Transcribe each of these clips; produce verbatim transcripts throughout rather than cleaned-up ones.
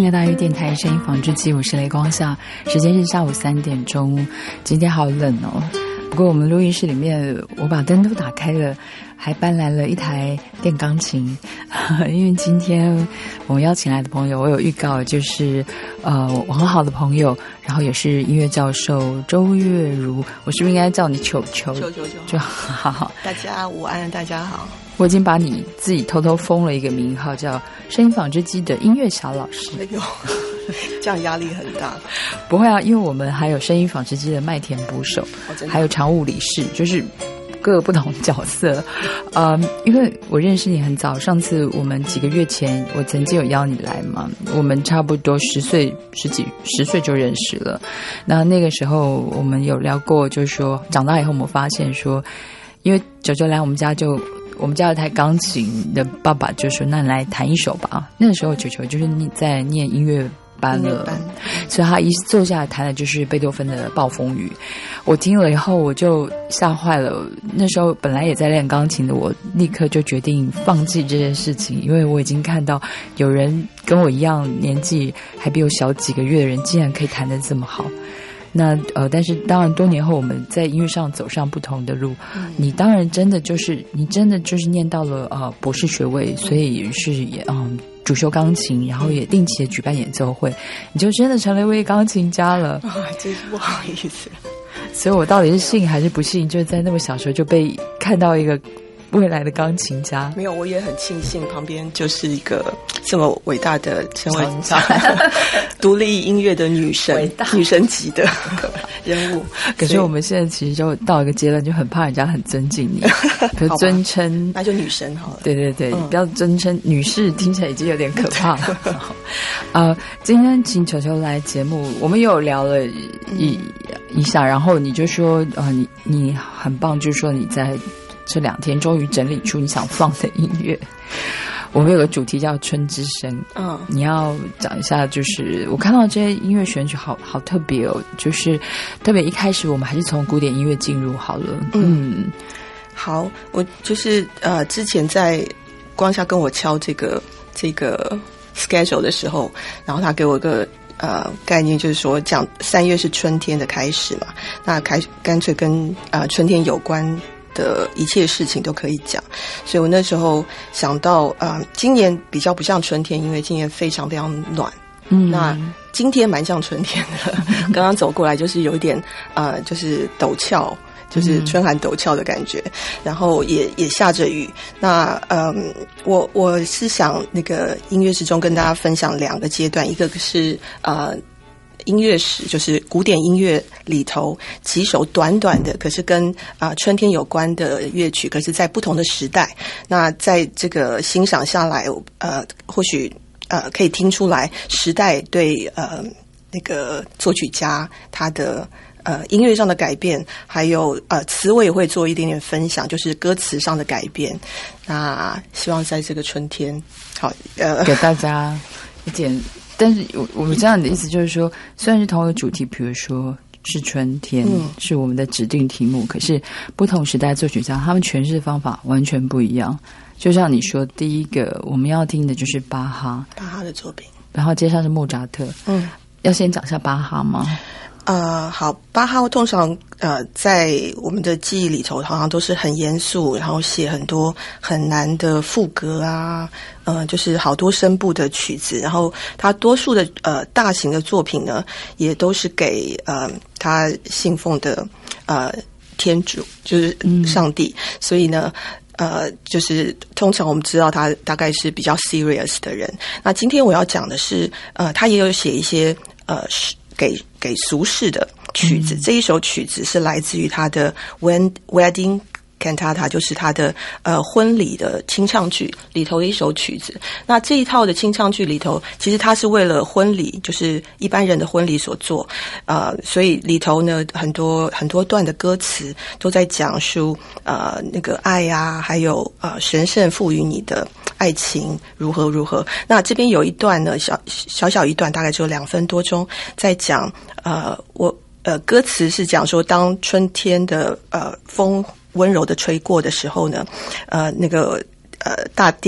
迎来到爱乐电台声音纺织机，我是雷光夏，时间是下午三点钟。今天好冷哦，不过我们录音室里面我把灯都打开了，还搬来了一台电钢琴。因为今天我们邀请来的朋友，我有预告，就是呃我很好的朋友，然后也是音乐教授周月如。我是不是应该叫你球球？ 球球球就好好。 大家午安，大家好。 我已经把你自己偷偷封了一个名号，叫声音纺织机的音乐小老师。 哎呦，这样压力很大。 不会啊，因为我们还有声音纺织机的麦田捕手， 哦、 还有常务理事，就是各个不同角色。嗯，因为我认识你很早，上次我们几个月前我曾经有邀你来嘛，我们差不多十岁十几十岁就认识了。那那个时候我们有聊过，就是说长大以后我们发现说，因为九九来我们家就。我们家有台钢琴的爸爸就说那你来弹一首吧。那个时候球球就是在念音乐班了，班所以他一坐下来弹的就是贝多芬的暴风雨。我听了以后我就吓坏了，那时候本来也在练钢琴的我立刻就决定放弃这件事情，因为我已经看到有人跟我一样年纪还比我小几个月的人竟然可以弹得这么好。那呃，但是当然多年后我们在音乐上走上不同的路，嗯、你当然真的就是你真的就是念到了呃博士学位，所以是也嗯主修钢琴，然后也定期的举办演奏会，你就真的成了一位钢琴家了。 啊，真是不好意思。 所以我到底是幸还是不幸，就是在那么小时候就被看到一个未来的钢琴家。 没有，我也很庆幸旁边就是一个这么伟大的成为独立音乐的女神，女神级的人物。 可是我们现在其实就到一个阶段，就很怕人家很尊敬你，可是尊称那就女神好了。对对对，嗯、不要尊称女士，听起来已经有点可怕了。呃，今天请球球来节目，我们有聊了一、嗯、一下，然后你就说，呃，你你很棒，就是说你在。这两天终于整理出你想放的音乐。我们有个主题叫春之声，嗯，你要讲一下，就是我看到这些音乐选曲好好特别哦，就是特别一开始我们还是从古典音乐进入好了。嗯， 嗯好，我就是呃之前在光夏跟我敲这个这个 schedule 的时候，然后他给我一个呃概念，就是说讲三月是春天的开始嘛，那开干脆跟呃春天有关的一切事情都可以讲，所以我那时候想到，呃，今年比较不像春天，因为今年非常非常暖。嗯，那今天蛮像春天的，刚刚走过来就是有一点，呃，就是陡峭，就是春寒陡峭的感觉，嗯、然后也也下着雨。那嗯，我我是想那个音乐之中跟大家分享两个阶段，一个是呃。音乐史就是古典音乐里头几首短短的，可是跟啊、呃、春天有关的乐曲，可是在不同的时代，那在这个欣赏下来，呃，或许呃可以听出来时代对呃那个作曲家他的呃音乐上的改变，还有呃词我也会做一点点分享，就是歌词上的改变。那希望在这个春天，好呃给大家一点。但是我我们这样的意思就是说，虽然是同一个主题，比如说是春天、嗯、是我们的指定题目，可是不同时代作曲家他们诠释的方法完全不一样。就像你说，第一个我们要听的就是巴哈， 巴哈的作品， 然后接上是莫扎特。嗯，要先讲一下巴哈吗？ 呃，好，巴哈通常呃在我们的记忆里头，好像都是很严肃，然后写很多很难的赋格啊，呃，就是好多声部的曲子，然后他多数的呃大型的作品呢，也都是给呃他信奉的呃天主，就是上帝，嗯、所以呢。呃，就是通常我们知道他大概是比较 serious 的人。那今天我要讲的是，呃，他也有写一些呃给给俗世的曲子。嗯、这一首曲子是来自于他的 Wedding Cantata， 就是他的呃婚礼的清唱剧里头的一首曲子。那这一套的清唱剧里头，其实它是为了婚礼，就是一般人的婚礼所做。呃，所以里头呢，很多很多段的歌词都在讲述呃那个爱啊，还有呃神圣赋予你的爱情如何如何。那这边有一段呢，小小小一段，大概只有两分多钟，在讲呃我呃歌词是讲说，当春天的呃风温柔的吹过的时候呢，呃，那个呃大地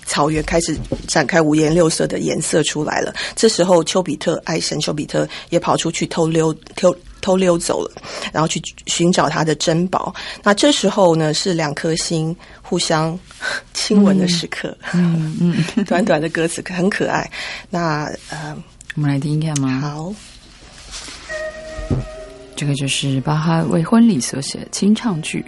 草原开始展开五颜六色的颜色出来了。这时候丘比特爱神丘比特也跑出去偷溜偷偷溜走了，然后去寻找他的珍宝。那这时候呢，是两颗星互相亲吻的时刻。嗯嗯，嗯短短的歌词很可爱。那呃， 我们来听听看吗？ 好， 这个就是巴哈为婚礼所写的清唱剧。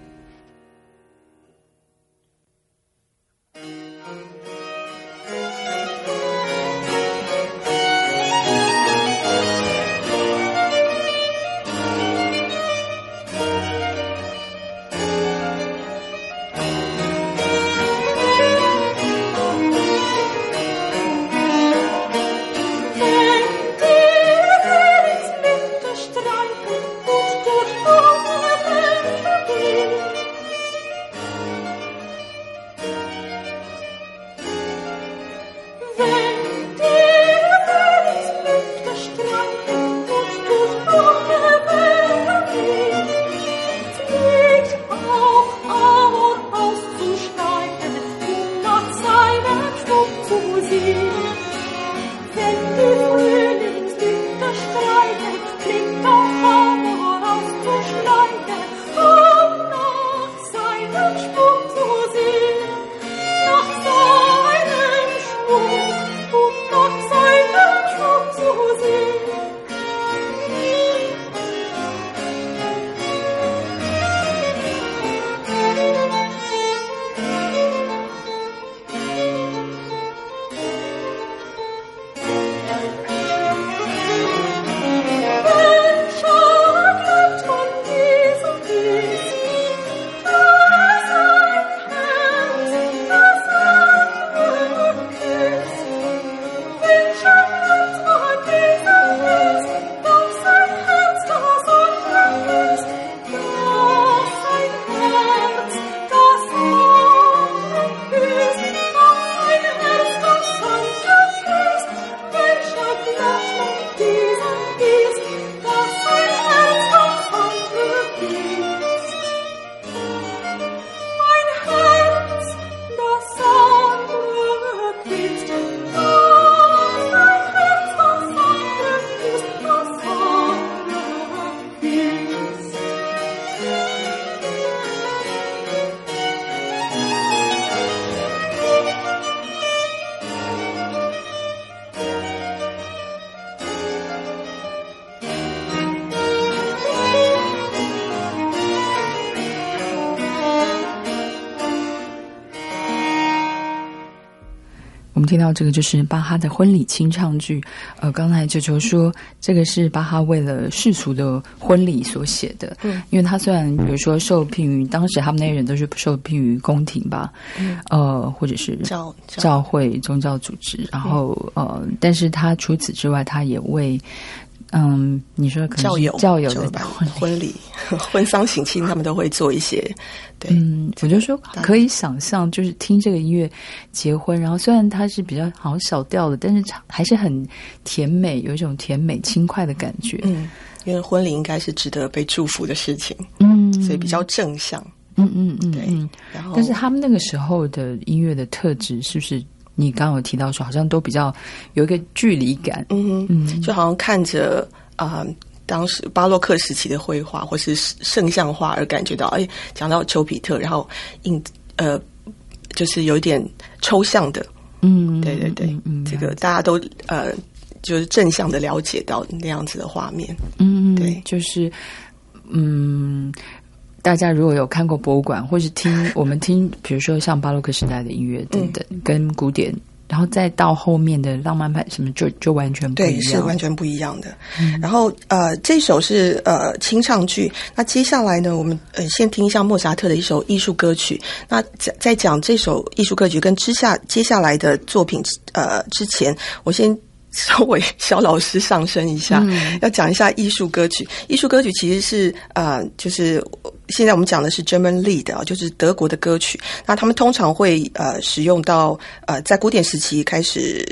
我们听到这个就是巴哈的婚礼清唱剧。呃，刚才球球说这个是巴哈为了世俗的婚礼所写的。嗯，因为他虽然比如说受聘于当时他们那些人都是受聘于宫廷吧，嗯，呃，或者是教教会宗教组织，然后、嗯、呃，但是他除此之外，他也为嗯，你说可能教友教友的婚礼、婚丧喜庆，他们都会做一些。对， 嗯，我就说可以想象，就是听这个音乐结婚，然后虽然它是比较好像小调的，但是还是很甜美，有一种甜美轻快的感觉。 嗯，因为婚礼应该是值得被祝福的事情，嗯，所以比较正向。 嗯嗯嗯， 对。然后， 但是他们那个时候的音乐的特质是不是？你刚刚有提到说，好像都比较有一个距离感， 嗯嗯，就好像看着啊、呃，当时巴洛克时期的绘画或是圣像画而感觉到，哎，讲到丘比特，然后印呃，就是有一点抽象的，嗯，对对对，嗯，这个大家都呃，就是正向的了解到那样子的画面， 嗯，对，就是嗯。大家如果有看过博物馆，或是听我们听，比如说像巴洛克时代的音乐等等，嗯、跟古典，然后再到后面的浪漫派什么，就就完全不一样， 对，是完全不一样的。嗯、然后呃，这首是呃清唱剧，那接下来呢，我们呃先听一下莫扎特的一首艺术歌曲。那在在讲这首艺术歌曲跟之下接下来的作品呃之前，我先。稍微小老师上升一下、嗯、要讲一下艺术歌曲。艺术歌曲其实是呃就是现在我们讲的是 German Lied 啊，就是德国的歌曲。那他们通常会呃使用到呃在古典时期开始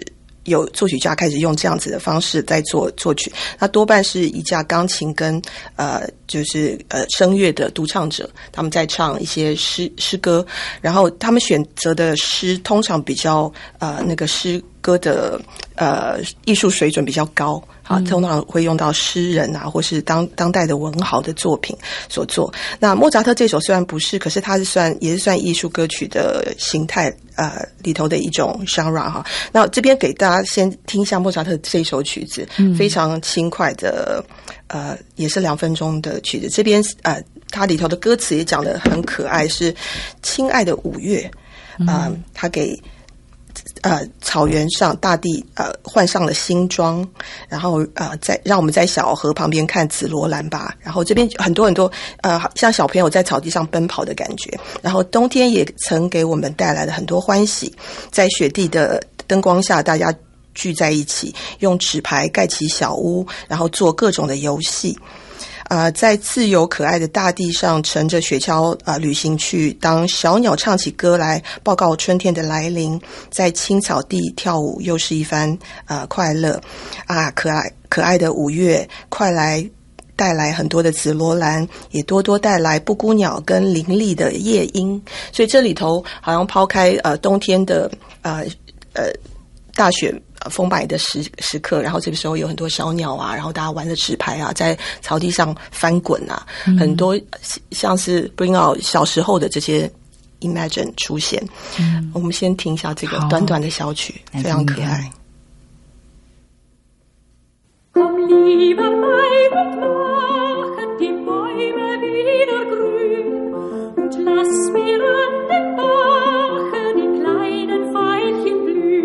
有作曲家开始用这样子的方式在做作曲，那多半是一架钢琴跟呃就是呃声乐的独唱者，他们在唱一些诗诗歌，然后他们选择的诗通常比较呃那个诗歌的呃艺术水准比较高。啊，通常会用到诗人啊，或是当当代的文豪的作品所做。那莫扎特这首虽然不是，可是它是算也是算艺术歌曲的形态呃里头的一种 genre 哈。那这边给大家先听一下莫扎特这首曲子，嗯、非常轻快的呃，也是两分钟的曲子。这边呃，它里头的歌词也讲得很可爱，是亲爱的五月，呃、嗯，他给。呃，草原上大地呃换上了新装，然后呃在让我们在小河旁边看紫罗兰吧。然后这边很多很多呃像小朋友在草地上奔跑的感觉。然后冬天也曾给我们带来了很多欢喜，在雪地的灯光下，大家聚在一起，用纸牌盖起小屋，然后做各种的游戏。呃，在自由可爱的大地上乘着雪橇呃旅行去，当小鸟唱起歌来报告春天的来临，在青草地跳舞又是一番呃快乐啊！可爱可爱的五月，快来带来很多的紫罗兰，也多多带来布谷鸟跟伶俐的夜莺。所以这里头好像抛开呃冬天的呃呃大雪封霾的时时刻，然后这个时候有很多小鸟啊，然后大家玩着纸牌啊，在草地上翻滚啊，嗯、很多像是 bring out 小时候的这些 imagine 出现。嗯、我们先听一下这个短短的小曲，非常可爱。Komm lieber bei und machen die Bäume wieder grün und lass mir an dem Bache die kleinen Veilchen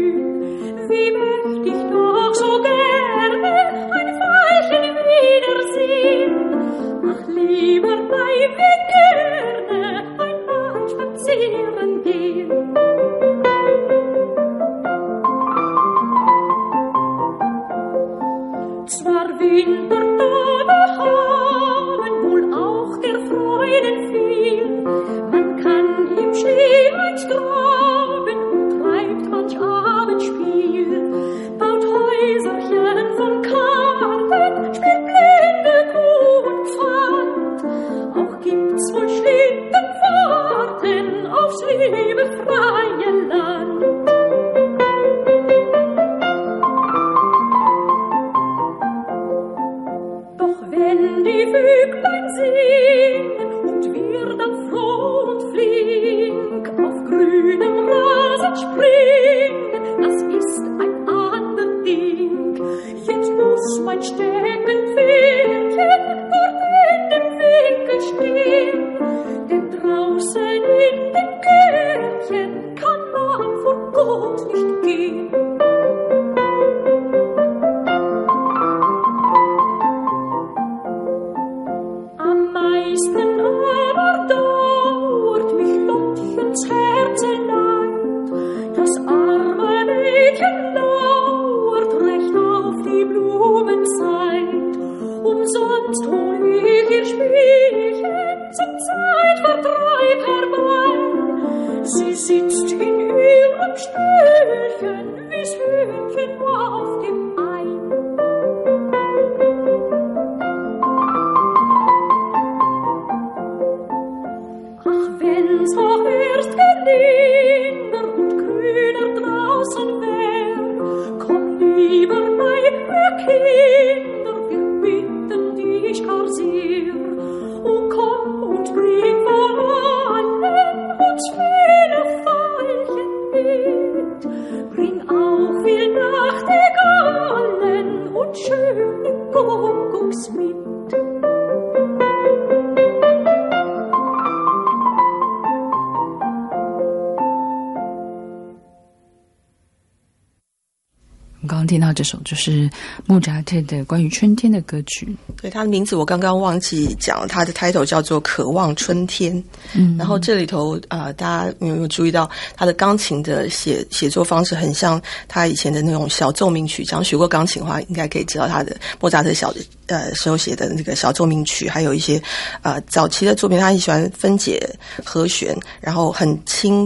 blühen. Wie möchte ich doch so gerne ein Veilchen wiedersehen. Ach, lieber bleib mir gerne ein Mal spazieren gehen. Zwar Wintertage haben wohl auch der Freuden viel, man kann im Schnee einst graben und treibt manch Abendspiel, baut Häuserchen von Karten, spielt blinde Kuh und Pfand. Auch gibt's wohl Schlittenfahrten aufs liebe freie Land. Wenn die Vöglein singen und wir dann froh und flink auf grünem Rasen springen, das ist ein ander Ding. Jetzt muss mein Steckenpferdchen dort in dem Winkel stehen, denn draußen in dem Gärtchen kann man vor Gott nicht gehen. Meisten aber dauert mich Lottchens Herzeleid, das arme Mädchen lauert recht auf die Blumenzeit. Umsonst hol ich ihr Spielchen zum Zeitvertreib herbei. Sie sitzt in ihrem Stühlchen wie's Hühnchen auf dem Ei. Wenn's auch erst gelinder und grüner draußen wär, komm lieber bei mir Kinder, wir bitten dich gar sehr. O komm und bring vor allen uns viele Veilchen mit, bring auch viel Nachtigallen und schöne Kuckucks mit. 我们刚刚听到这首就是莫扎特的关于春天的歌曲。 对，他的名字我刚刚忘记讲，他的 title 叫做《渴望春天》。嗯，然后这里头呃，大家有没有注意到他的钢琴的写写作方式很像他以前的那种小奏鸣曲？讲学过钢琴的话，应该可以知道他的莫扎特小的呃时候写的那个小奏鸣曲，还有一些呃早期的作品，他很喜欢分解和弦，然后很轻。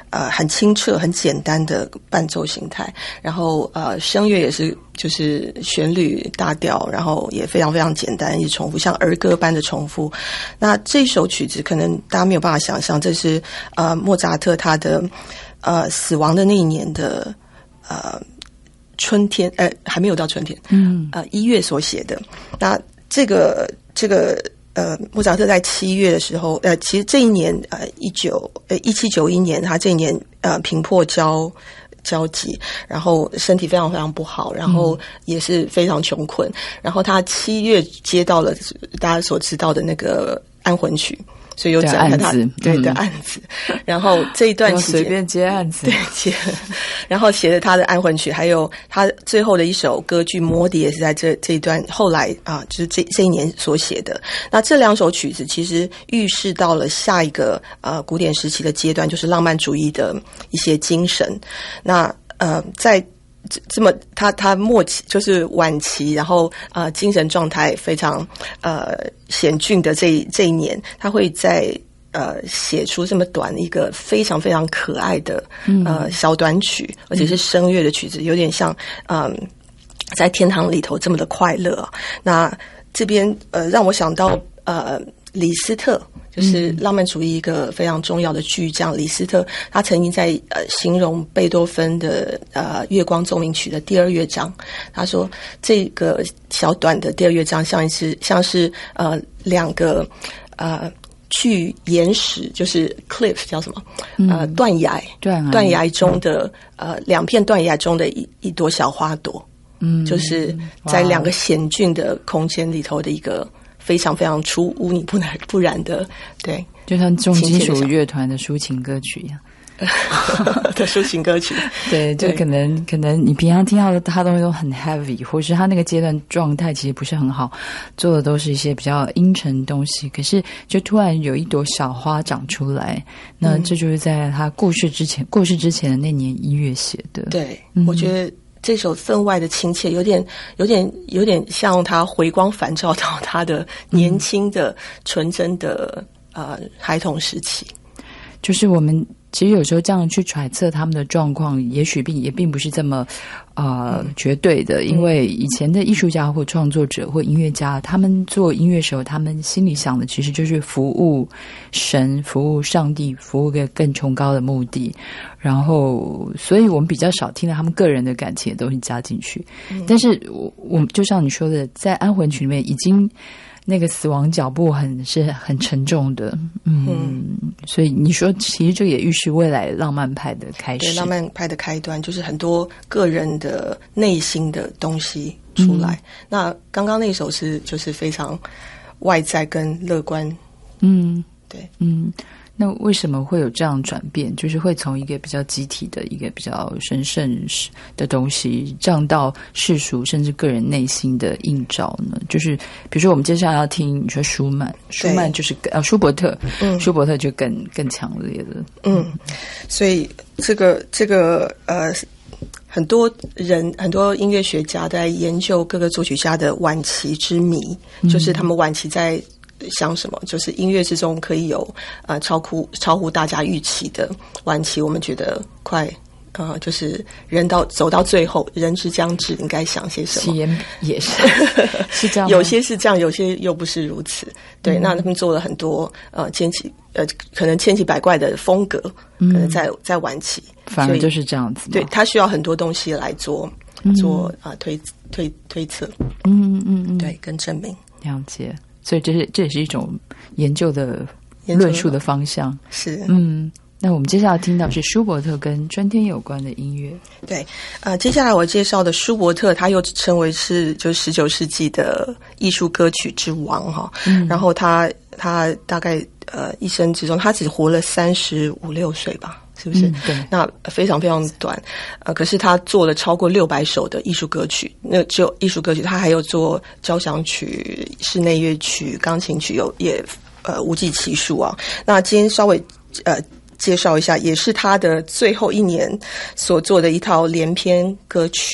呃很清澈、很简单的伴奏形态，然后呃声乐也是就是旋律大调，然后也非常非常简单，一直重复，像儿歌般的重复。那这首曲子可能大家没有办法想象，这是呃莫扎特他的呃死亡的那一年的呃春天，呃还没有到春天，嗯呃一月所写的。那这个这个。呃，莫扎特在七月的时候，呃，其实这一年，呃，一九呃一七九一年，他这一年呃平破交交集，然后身体非常非常不好，然后也是非常穷困，然后他七月接到了大家所知道的那个安魂曲。所以有展开他对的案子，然后这一段期间随便接案子， 对接，然后写了他的安魂曲，还有他最后的一首歌剧《魔笛》也是在这这一段后来啊，就是这这一年所写的。那这两首曲子其实预示到了下一个呃古典时期的阶段，就是浪漫主义的一些精神。那呃在这么他他末期就是晚期，然后呃精神状态非常呃险峻的这这一年，他会在呃写出这么短一个非常非常可爱的呃小短曲，而且是声乐的曲子，有点像嗯、呃、在天堂里头这么的快乐。那这边呃让我想到呃李斯特。就是浪漫主义一个非常重要的巨匠李斯特，他曾经在呃形容贝多芬的呃月光奏鸣曲的第二乐章，他说这个小短的第二乐章像是像是呃两个呃巨岩石，就是 cliff 叫什么呃断崖断崖中的呃两片断崖中的一一朵小花朵，嗯，就是在两个险峻的空间里头的一个。非常非常出污泥不染不染的，对， 就像重金属乐团的抒情歌曲一样的抒情歌曲， 对，就可能可能你平常听到的他东西都很 heavy， 或是他那个阶段状态其实不是很好，做的都是一些比较阴沉的东西，可是就突然有一朵小花长出来，那这就是在他过世之前，过世之前的那年一月写的。 对，嗯、我觉得。这首分外的亲切，有点、有点、有点像他回光返照到他的年轻的、纯真的呃孩童时期。 就是我们其实有时候这样去揣测他们的状况，也许并也并不是这么呃、嗯、绝对的，因为以前的艺术家或创作者或音乐家，他们做音乐时候，他们心里想的其实就是服务神、服务上帝、服务个更崇高的目的。然后，所以我们比较少听到他们个人的感情的东西加进去。嗯、但是我，我就像你说的，在安魂曲里面已经。那个死亡脚步很是很沉重的，嗯，嗯所以你说其实这也预示未来浪漫派的开始， 对，浪漫派的开端就是很多个人的内心的东西出来。嗯、那刚刚那首是就是非常外在跟乐观，嗯，对， 嗯。那为什么会有这样转变？就是会从一个比较集体的一个比较神圣的东西，降到世俗甚至个人内心的映照呢？就是比如说我们接下来要听你说舒曼，舒曼就是呃舒伯特，嗯，舒伯特就更更强烈了， 嗯，所以这个这个呃。很多人很多音乐学家在研究各个作曲家的晚期之谜，嗯、就是他们晚期在想什么，就是音乐之中可以有呃超乎超乎大家预期的晚期，我们觉得快呃就是人到走到最后，人之将至，应该想些什么？ 也也是是这样， 有些是这样，有些又不是如此。对，嗯、那他们做了很多呃千奇呃可能千奇百怪的风格，嗯、可能在在晚期。 反而就是这样子， 对，他需要很多东西来做、嗯、做啊、呃、推推推测，嗯嗯嗯，对，跟证明， 了解。所以这是这也是一种研究的论述的方向， 是嗯。那我们接下来听到是舒伯特跟春天有关的音乐， 对，呃，接下来我介绍的舒伯特，他又称为是就十九世纪的艺术歌曲之王哈，嗯、然后他他大概呃一生之中，他只活了三十五六岁吧。是不是？嗯、对，那非常非常短，呃，可是他做了超过六百首的艺术歌曲。那只有艺术歌曲，他还有做交响曲、室内乐曲、钢琴曲，有也呃无计其数啊。那今天稍微呃介绍一下，也是他的最后一年所做的一套连篇歌曲。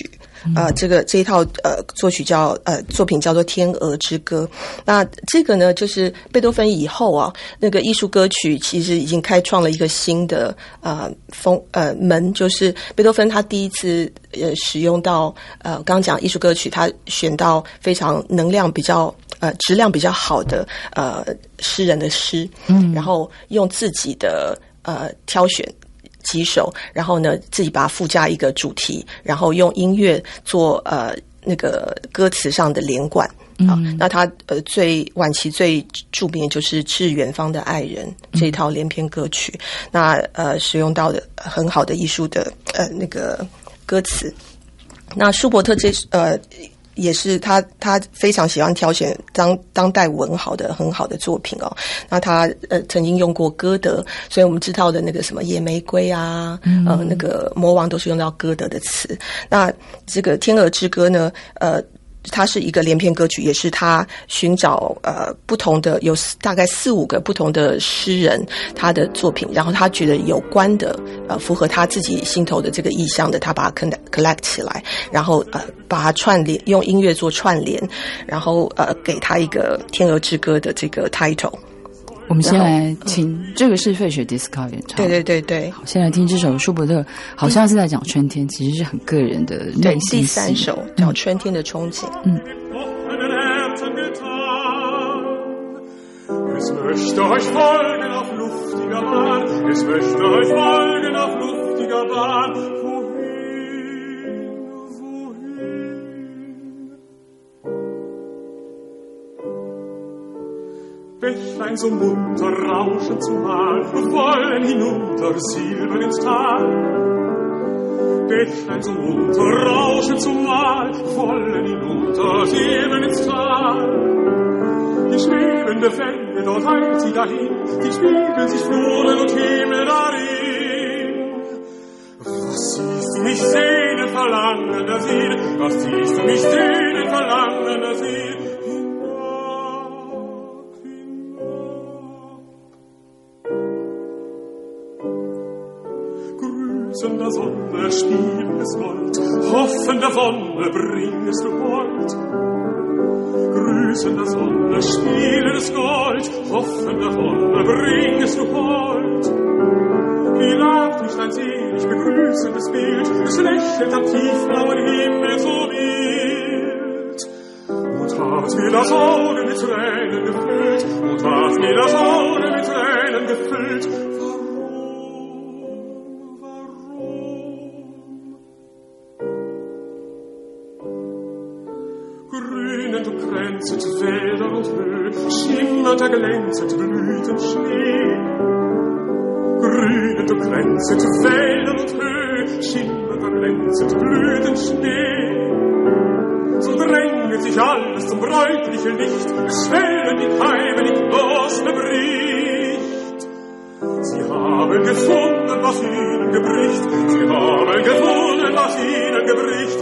呃，这个这一套呃作曲叫呃作品叫做《天鹅之歌》。那这个呢，就是贝多芬以后啊，那个艺术歌曲其实已经开创了一个新的呃风呃门，就是贝多芬他第一次呃使用到呃刚刚讲艺术歌曲，他选到非常能量比较呃质量比较好的呃诗人的诗，嗯，然后用自己的呃挑选几首，然后呢自己把它附加一个主题，然后用音乐做呃那个歌词上的连贯。啊、嗯，那他呃最晚期最著名的就是《致远方的爱人》这一套连篇歌曲，嗯、那呃使用到的很好的艺术的呃那个歌词。那舒伯特这呃也是他他非常喜欢挑选当当代文豪的很好的作品哦。那他呃曾经用过歌德，所以我们知道的那个什么野玫瑰啊，嗯、呃那个魔王都是用到歌德的词。那这个《天鹅之歌》呢，呃。它是一个连篇歌曲，也是他寻找呃不同的有大概四五个不同的诗人他的作品，然后他觉得有关的呃符合他自己心头的这个意象的，他把它 collect 起来，然后呃把它串联，用音乐做串联，然后呃给他一个《天鹅之歌》的这个 title。 我们先来请、嗯、这个是费雪迪斯考演唱， 对对对对。 好，先来听这首舒伯特，好像是在讲春天，其实是很个人的内心戏。 第三首叫《春天的憧憬》。嗯。 Es möchte euch folgen auf luftiger Bahn, es möchte euch folgen auf luftiger Bahn. Wohin, wohin? Bächlein so munter rauschen zumal, wollen hinunter silbern ins Tal. Bächlein so munter rauschen zumal, wollen hinunter silbern ins Tal. Die schwebende Welle, dort eilt sie dahin, die spiegeln sich Fluren und Himmel darin. Was siehst du mich sehnen, verlangender Seele, was siehst du mich sehnen, verlangender Seele, hinab, hinab. Grüßender Sonne, spielendes Gold, hoffender Wonne, bringest du Gold. Grüßender Sonne, spielendes Gold, hoffender Wonne, bringest du Gold. Wie lacht dich dein selig begrüßendes Bild, es lächelt am tiefblauen Himmel so mild. Und hat mir das Auge mit Tränen gefüllt, und hat mir das Auge mit Tränen gefüllt. Glänzend Wälder und Höhe, schimmert der glänzend Blütenschnee. Grünend und glänzend Wälder und Höhe, schimmert der glänzend Blütenschnee. So drängt sich alles zum bräutlichen Licht, es schwellen die Keime, die Knospe bricht. Sie haben gefunden, was ihnen gebricht, sie haben gefunden, was ihnen gebricht.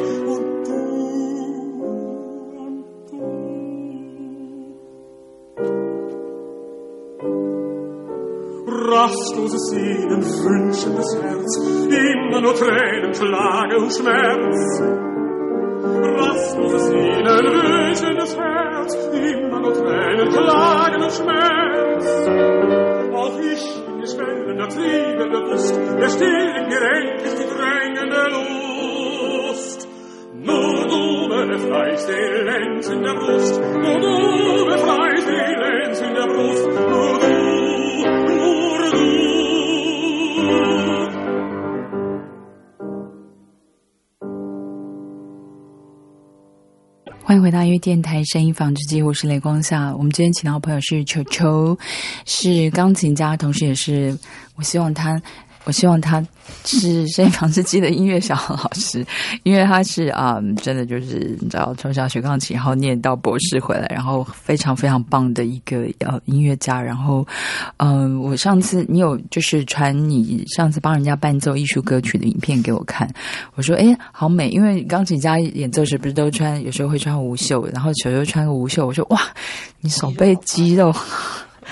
Rastloses Sehnen, wünschendes Herz, immer nur Tränen, Klage und Schmerz. Rastloses Sehnen, wünschendes Herz, immer nur Tränen, Klage und Schmerz. Auch ich bin geschwellender, triebender Lust, der stillt mir endlich die drängende Lust. Nur du befreist die Lenz in der Brust, nur du befreist die Lenz in der Brust, nur du. 欢迎回到音乐电台声音纺织机，我是雷光夏。我们今天请到的朋友是球球，是钢琴家，同时也是我希望他我希望他是声音纺织机的音乐小老师，因为他是啊、嗯，真的就是你知道，从小学钢琴，然后念到博士回来，然后非常非常棒的一个呃音乐家。然后，嗯、呃，我上次你有就是传你上次帮人家伴奏艺术歌曲的影片给我看，我说哎好美，因为钢琴家演奏时不是都穿有时候会穿无袖，然后球球穿个无袖，我说哇，你手背肌肉。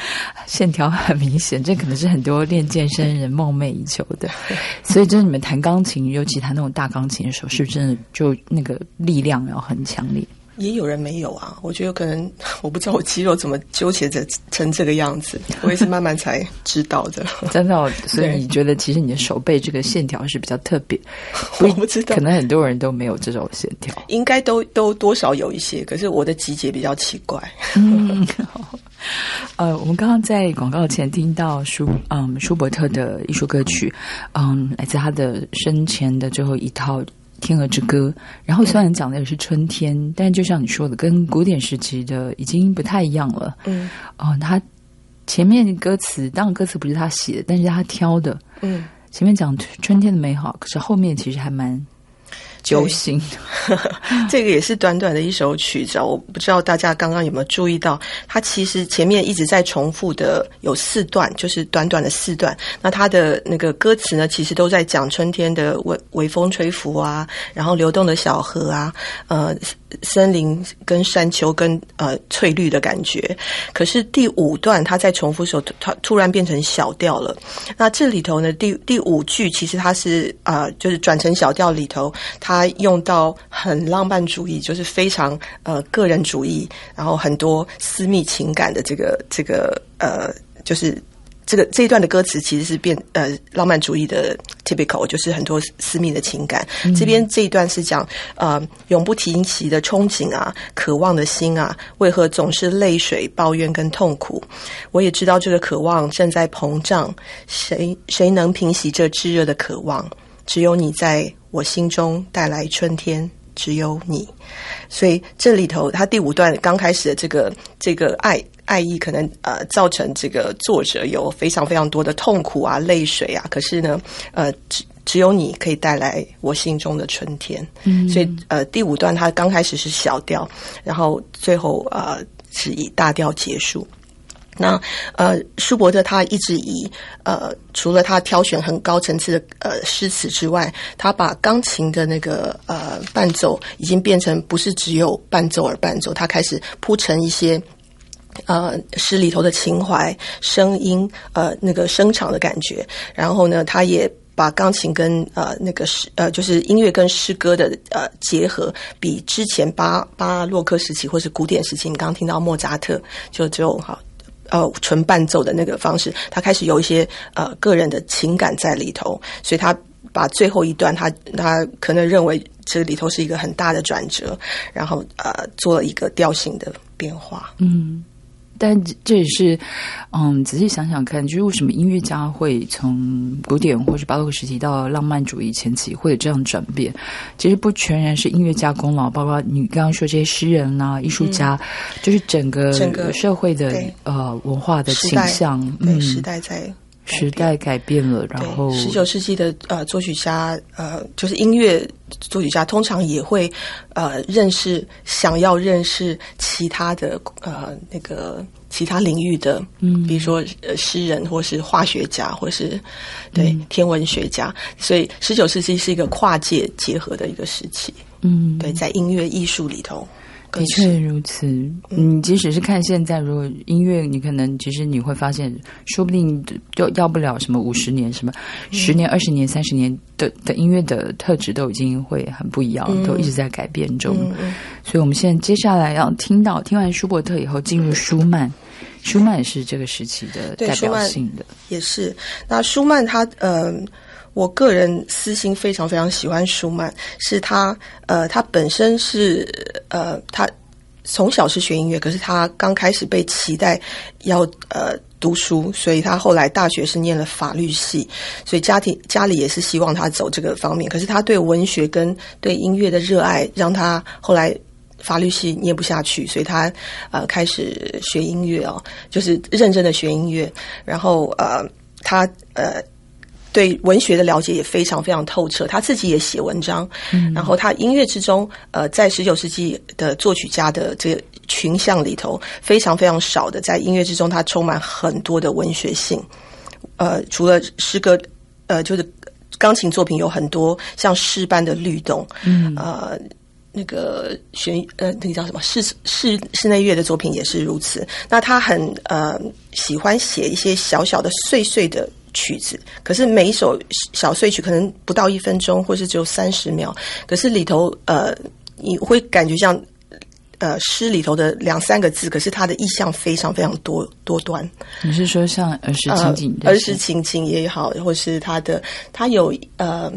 线条很明显，这可能是很多练健身人梦寐以求的。所以，就是你们弹钢琴，尤其弹那种大钢琴的时候，是不是真的就那个力量要很强烈？ 也有人没有啊，我觉得可能我不知道我肌肉怎么纠结着成这个样子，我也是慢慢才知道的。 真的、哦，所以你觉得其实你的手背这个线条是比较特别？ 我不知道， 可能很多人都没有这种线条， 应该都都多少有一些，可是我的集结比较奇怪。 嗯，呃，我们刚刚在广告前听到舒嗯舒伯特的艺术歌曲，嗯，来自他的生前的最后一套《天鹅之歌》，然后虽然讲的也是春天，嗯、但就像你说的，跟古典时期的已经不太一样了。嗯，哦，他前面歌词当然歌词不是他写的，但是他挑的。嗯，前面讲春天的美好，可是后面其实还蛮揪心。 这个也是短短的一首曲子，我不知道大家刚刚有没有注意到，它其实前面一直在重复的有四段，就是短短的四段。那它的那个歌词呢，其实都在讲春天的微微风吹拂啊，然后流动的小河啊，呃，森林跟山丘跟呃翠绿的感觉。可是第五段它在重复的时候，它突然变成小调了。那这里头呢，第第五句其实它是呃，就是转成小调里头，它用到很浪漫主义，就是非常呃个人主义，然后很多私密情感的这个这个呃，就是这个这一段的歌词其实是变呃浪漫主义的 typical， 就是很多私密的情感。嗯、这边这一段是讲呃永不停息的憧憬啊，渴望的心啊，为何总是泪水、抱怨跟痛苦？我也知道这个渴望正在膨胀，谁谁能平息这炙热的渴望？只有你在我心中带来春天，只有你。所以这里头他第五段刚开始的这个这个爱爱意可能呃造成这个作者有非常非常多的痛苦啊泪水啊，可是呢呃只只有你可以带来我心中的春天。嗯，所以呃第五段他刚开始是小调，然后最后呃是以大调结束。那呃，舒伯特他一直以呃，除了他挑选很高层次的呃诗词之外，他把钢琴的那个呃伴奏已经变成不是只有伴奏而伴奏，他开始铺陈一些呃诗里头的情怀、声音、呃那个声场的感觉，然后呢，他也把钢琴跟呃那个诗呃就是音乐跟诗歌的呃结合，比之前巴巴洛克时期或是古典时期，你刚刚听到莫扎特就只有好。呃，纯伴奏的那个方式，他开始有一些呃个人的情感在里头，所以他把最后一段他他可能认为这里头是一个很大的转折，然后呃做了一个调性的变化。嗯。 但这也是，嗯，仔细想想看，就是为什么音乐家会从古典或是巴洛克时期到浪漫主义前期会有这样转变？其实不全然是音乐家功劳，包括你刚刚说这些诗人啊、艺术家，嗯、就是整个整个社会的呃文化的倾向， 对嗯，时代在。 时代改变了，然后十九世纪的呃作曲家呃就是音乐作曲家通常也会呃认识想要认识其他的呃那个其他领域的，嗯，比如说呃诗人或是化学家或是对、嗯、天文学家，所以十九世纪是一个跨界结合的一个时期，嗯，对，在音乐艺术里头。 的确如此，嗯，即使是看现在，如果音乐，你可能其实你会发现，说不定就要不了什么五十年，什么十年、二十年、三十年的的音乐的特质都已经会很不一样，嗯、都一直在改变中。嗯嗯、所以，我们现在接下来要听到，听完舒伯特以后，进入舒曼。舒曼也是这个时期的代表性的， 也是。那舒曼他呃。我个人私心非常非常喜欢舒曼，是他呃，他本身是呃，他从小是学音乐，可是他刚开始被期待要呃读书，所以他后来大学是念了法律系，所以家庭家里也是希望他走这个方面，可是他对文学跟对音乐的热爱，让他后来法律系念不下去，所以他呃开始学音乐哦，就是认真的学音乐，然后呃，他呃。对文学的了解也非常非常透彻，他自己也写文章，嗯、然后他音乐之中，呃，在十九世纪的作曲家的这个群像里头，非常非常少的在音乐之中，他充满很多的文学性。呃，除了诗歌，呃，就是钢琴作品有很多像诗般的律动，嗯，呃， 那个弦呃那个叫什么室室室内乐的作品也是如此。那他很呃喜欢写一些小小的碎碎的曲子，可是每一首小碎曲可能不到一分钟，或是只有三十秒，可是里头呃你会感觉像呃诗里头的两三个字，可是它的意象非常非常多多端。 你是说像儿时情景的、 呃、儿时情景也好，或是他的他有呃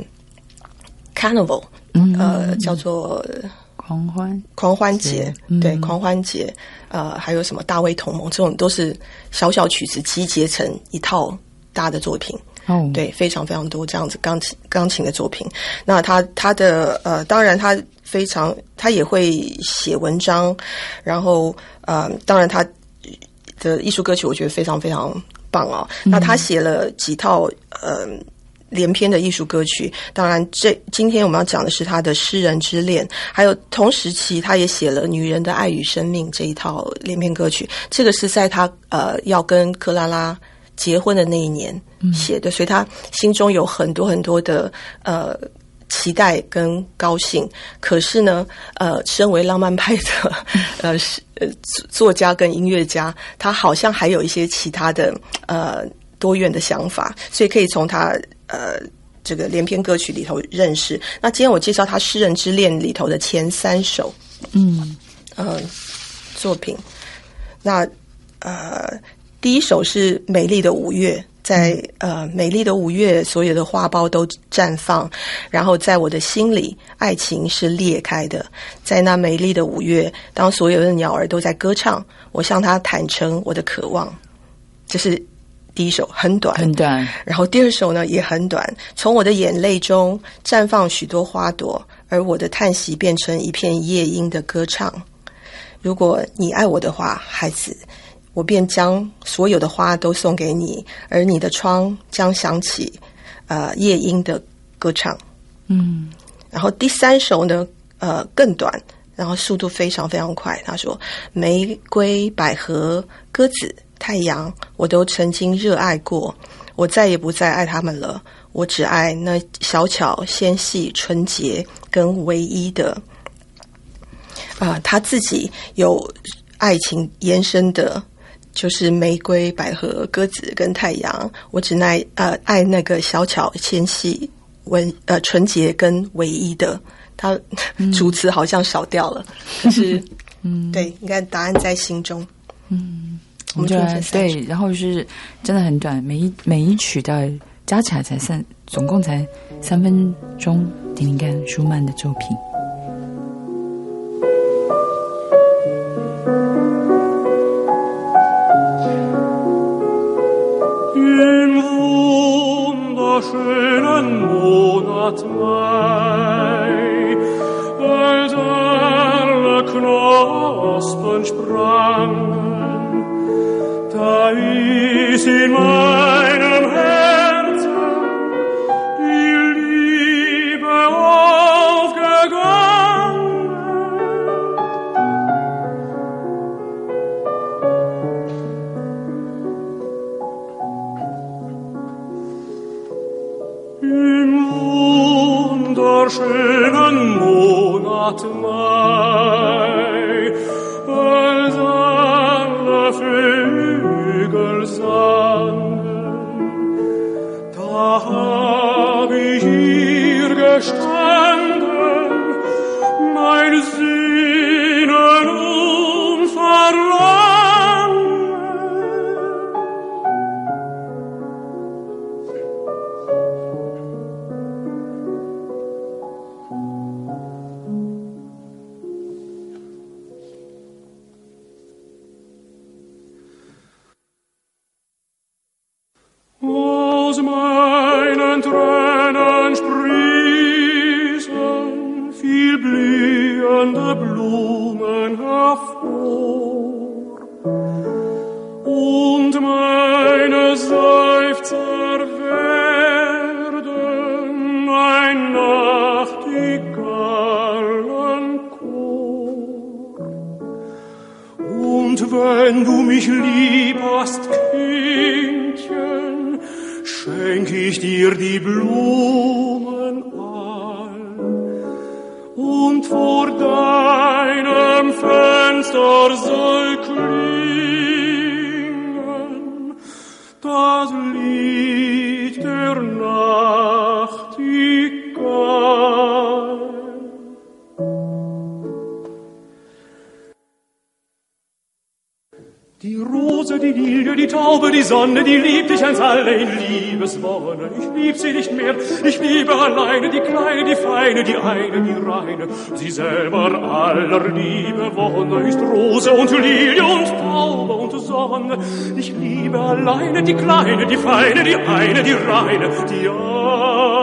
carnival。嗯，呃，叫做狂欢狂欢节， 嗯、 对，狂欢节，呃，还有什么大卫同盟，这种都是小小曲子集结成一套大的作品。哦，对，非常非常多这样子钢琴钢琴的作品。那他他的呃，当然他非常，他也会写文章，然后呃，当然他的艺术歌曲我觉得非常非常棒哦。嗯、那他写了几套呃。连篇的艺术歌曲，当然这今天我们要讲的是他的诗人之恋，还有同时期他也写了女人的爱与生命这一套连篇歌曲，这个是在他呃要跟克拉拉结婚的那一年写的、嗯、所以他心中有很多很多的呃期待跟高兴，可是呢呃身为浪漫派的呃呃作家跟音乐家，他好像还有一些其他的呃多元的想法，所以可以从他呃，这个连篇歌曲里头认识。那今天我介绍他《诗人之恋》里头的前三首，嗯呃作品。那呃，第一首是《美丽的五月》，在呃美丽的五月，所有的花苞都绽放，然后在我的心里，爱情是裂开的。在那美丽的五月，当所有的鸟儿都在歌唱，我向他坦诚我的渴望。这是第一首，很短很短， 然后第二首呢也很短。从我的眼泪中绽放许多花朵，而我的叹息变成一片夜莺的歌唱。如果你爱我的话，孩子，我便将所有的花都送给你，而你的窗将响起呃夜莺的歌唱。嗯，然后第三首呢呃更短，然后速度非常非常快。他说玫瑰、百合、鸽子、太阳，我都曾经热爱过，我再也不再爱他们了，我只爱那小巧、纤细、纯洁跟唯一的。啊、呃，他自己有爱情延伸的，就是玫瑰、百合、鸽子跟太阳，我只爱呃爱那个小巧、纤细、文呃纯洁跟唯一的。他、嗯、主词好像少掉了，可是嗯，对，你看答案在心中。嗯。 我们就来对，然后是真的很短，每一每一曲大概加起来才三，总共才三分钟。听听看舒曼的作品。 Im wunderschönen Monat Mai, als alle Knospen sprangen,da ist in meinem Herzen die Liebe aufgegangen. Im wunderschönen Monat Mai, als alle Vögel sangen, da hab ich hier gestanden, mein Sehnen und Verlangen. Aus meinen Tränen sprießen viel blühende Blumen hervor, und meine Seufzer werden ein Nachtigallenchor. Und wenn du mich lieb hast, Kindchen, schenk ich dir die Blumen all, und vor deinem Fenster soll klingen das Lied der Nachtigall. Die Rose, die Lilie, die Taube, die Sonne, die liebt dich ans alle in Liebeswonne. Ich lieb sie nicht mehr, ich liebe alleine die Kleine, die Feine, die eine, die Reine. Sie selber aller Liebe Wonne ist Rose und Lilie und Taube und Sonne. Ich liebe alleine die Kleine, die Feine, die eine, die Reine, die eine.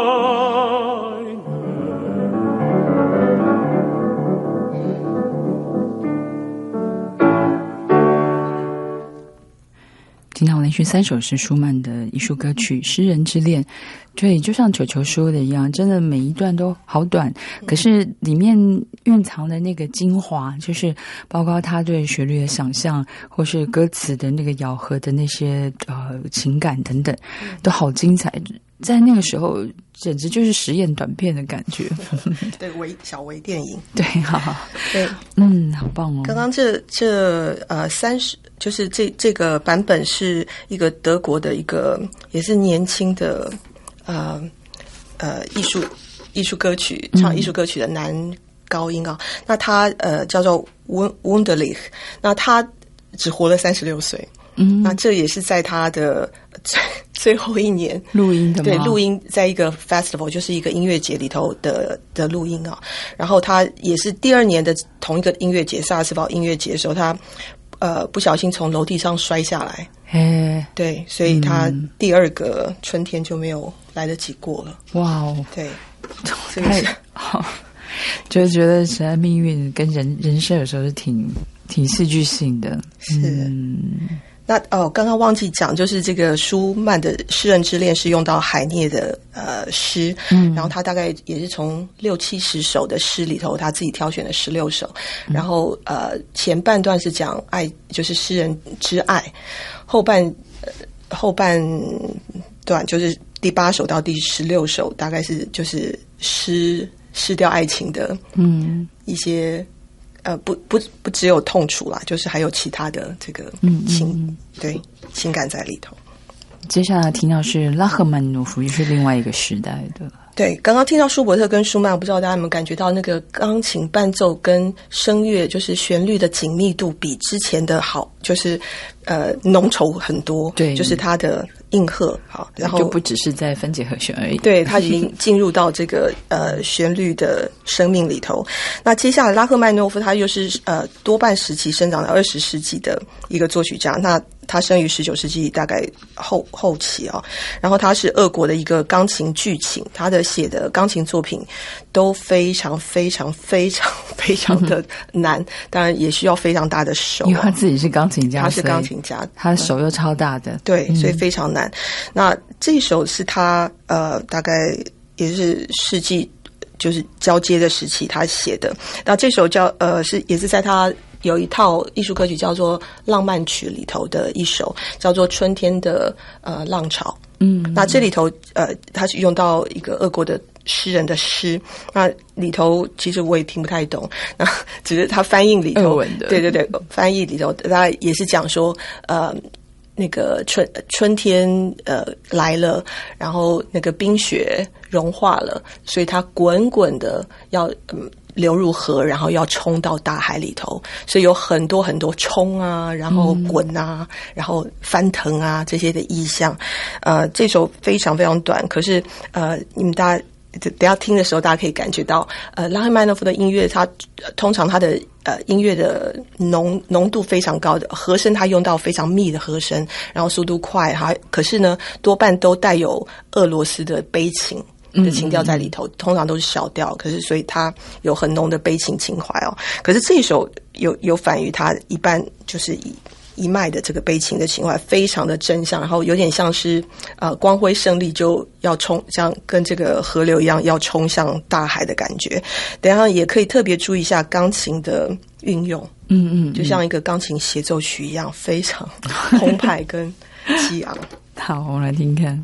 听到连续三首是舒曼的艺术歌曲《诗人之恋》，对，就像球球说的一样，真的每一段都好短，可是里面蕴藏的那个精华，就是包括他对旋律的想象，或是歌词的那个咬合的那些呃情感等等，都好精彩。在那个时候，简直就是实验短片的感觉。 对，微小微电影。 对，好， 对， 嗯，好棒哦。 刚刚这这呃三十，就是这这个版本是一个德国的一个也是年轻的呃呃艺术艺术歌曲唱艺术歌曲的男高音啊，嗯、那他呃叫做 Wunderlich， 那他只活了三十六岁。嗯，那这也是在他的最最后一年录音的吗？ 对，录音在一个 festival， 就是一个音乐节里头的的录音啊。然后他也是第二年的同一个音乐节，萨尔茨堡音乐节的时候，他呃不小心从楼梯上摔下来。 嘿， 对，所以他第二个春天就没有来得及过了。 哇哦， 对， 这个是好，就是觉得实在命运跟人人生有时候是挺挺戏剧性的。 是。 嗯， 那哦，刚刚忘记讲，就是这个舒曼的《诗人之恋》是用到海涅的呃诗，嗯，然后他大概也是从六七十首的诗里头，他自己挑选了十六首，嗯、然后呃前半段是讲爱，就是诗人之爱，后半、呃、后半段就是第八首到第十六首，大概是就是失失掉爱情的嗯一些。呃，不不不只有痛楚啦，就是还有其他的这个情、嗯嗯、对情感在里头。 接下来听到是拉赫曼诺夫，又是另外一个时代的。 对，刚刚听到舒伯特跟舒曼，不知道大家有没有感觉到那个钢琴伴奏跟声乐，就是旋律的紧密度比之前的好，就是呃浓稠很多。对，就是它的应和好，然后就不只是在分解和弦而已。 对，它已经进入到这个呃旋律的生命里头。那接下来拉赫曼诺夫他又是呃多半时期生长在二十世纪的一个作曲家。那他生于十九世纪大概后后期啊、哦，然后他是俄国的一个钢琴巨擎，他的写的钢琴作品都非常非常非常非常的难，嗯、当然也需要非常大的手、啊， 因为他自己是钢琴家， 他是钢琴家， 他的手又超大的， 嗯、对，所以非常难。嗯、那这一首是他呃大概也是世纪就是交接的时期他写的，那这首叫呃是也是在他。有一套艺术歌曲叫做《浪漫曲》里头的一首，叫做《春天的呃浪潮》。嗯，那这里头呃，它是用到一个俄国的诗人的诗，那里头其实我也听不太懂，那只是他翻译里头， 文的对对对，翻译里头他也是讲说呃。那个春春天呃来了，然后那个冰雪融化了，所以它滚滚的要嗯流入河，然后要冲到大海里头，所以有很多很多冲啊，然后滚啊，嗯、然后翻腾啊这些的意象。呃，这首非常非常短，可是呃你们大家。等下听的时候，大家可以感觉到，呃，拉赫曼诺夫的音乐，它、呃、通常它的呃音乐的浓浓度非常高的和声，它用到非常密的和声，然后速度快，哈，可是呢，多半都带有俄罗斯的悲情的情调在里头，嗯、通常都是小调，可是所以它有很浓的悲情情怀哦。可是这一首有有反于它一般就是以。一脉的这个悲情的情怀非常的真相，然后有点像是呃光辉胜利就要冲，像跟这个河流一样要冲向大海的感觉。等一下也可以特别注意一下钢琴的运用，嗯 嗯, 嗯，就像一个钢琴协奏曲一样，非常澎湃跟激昂。 好，我们来听看。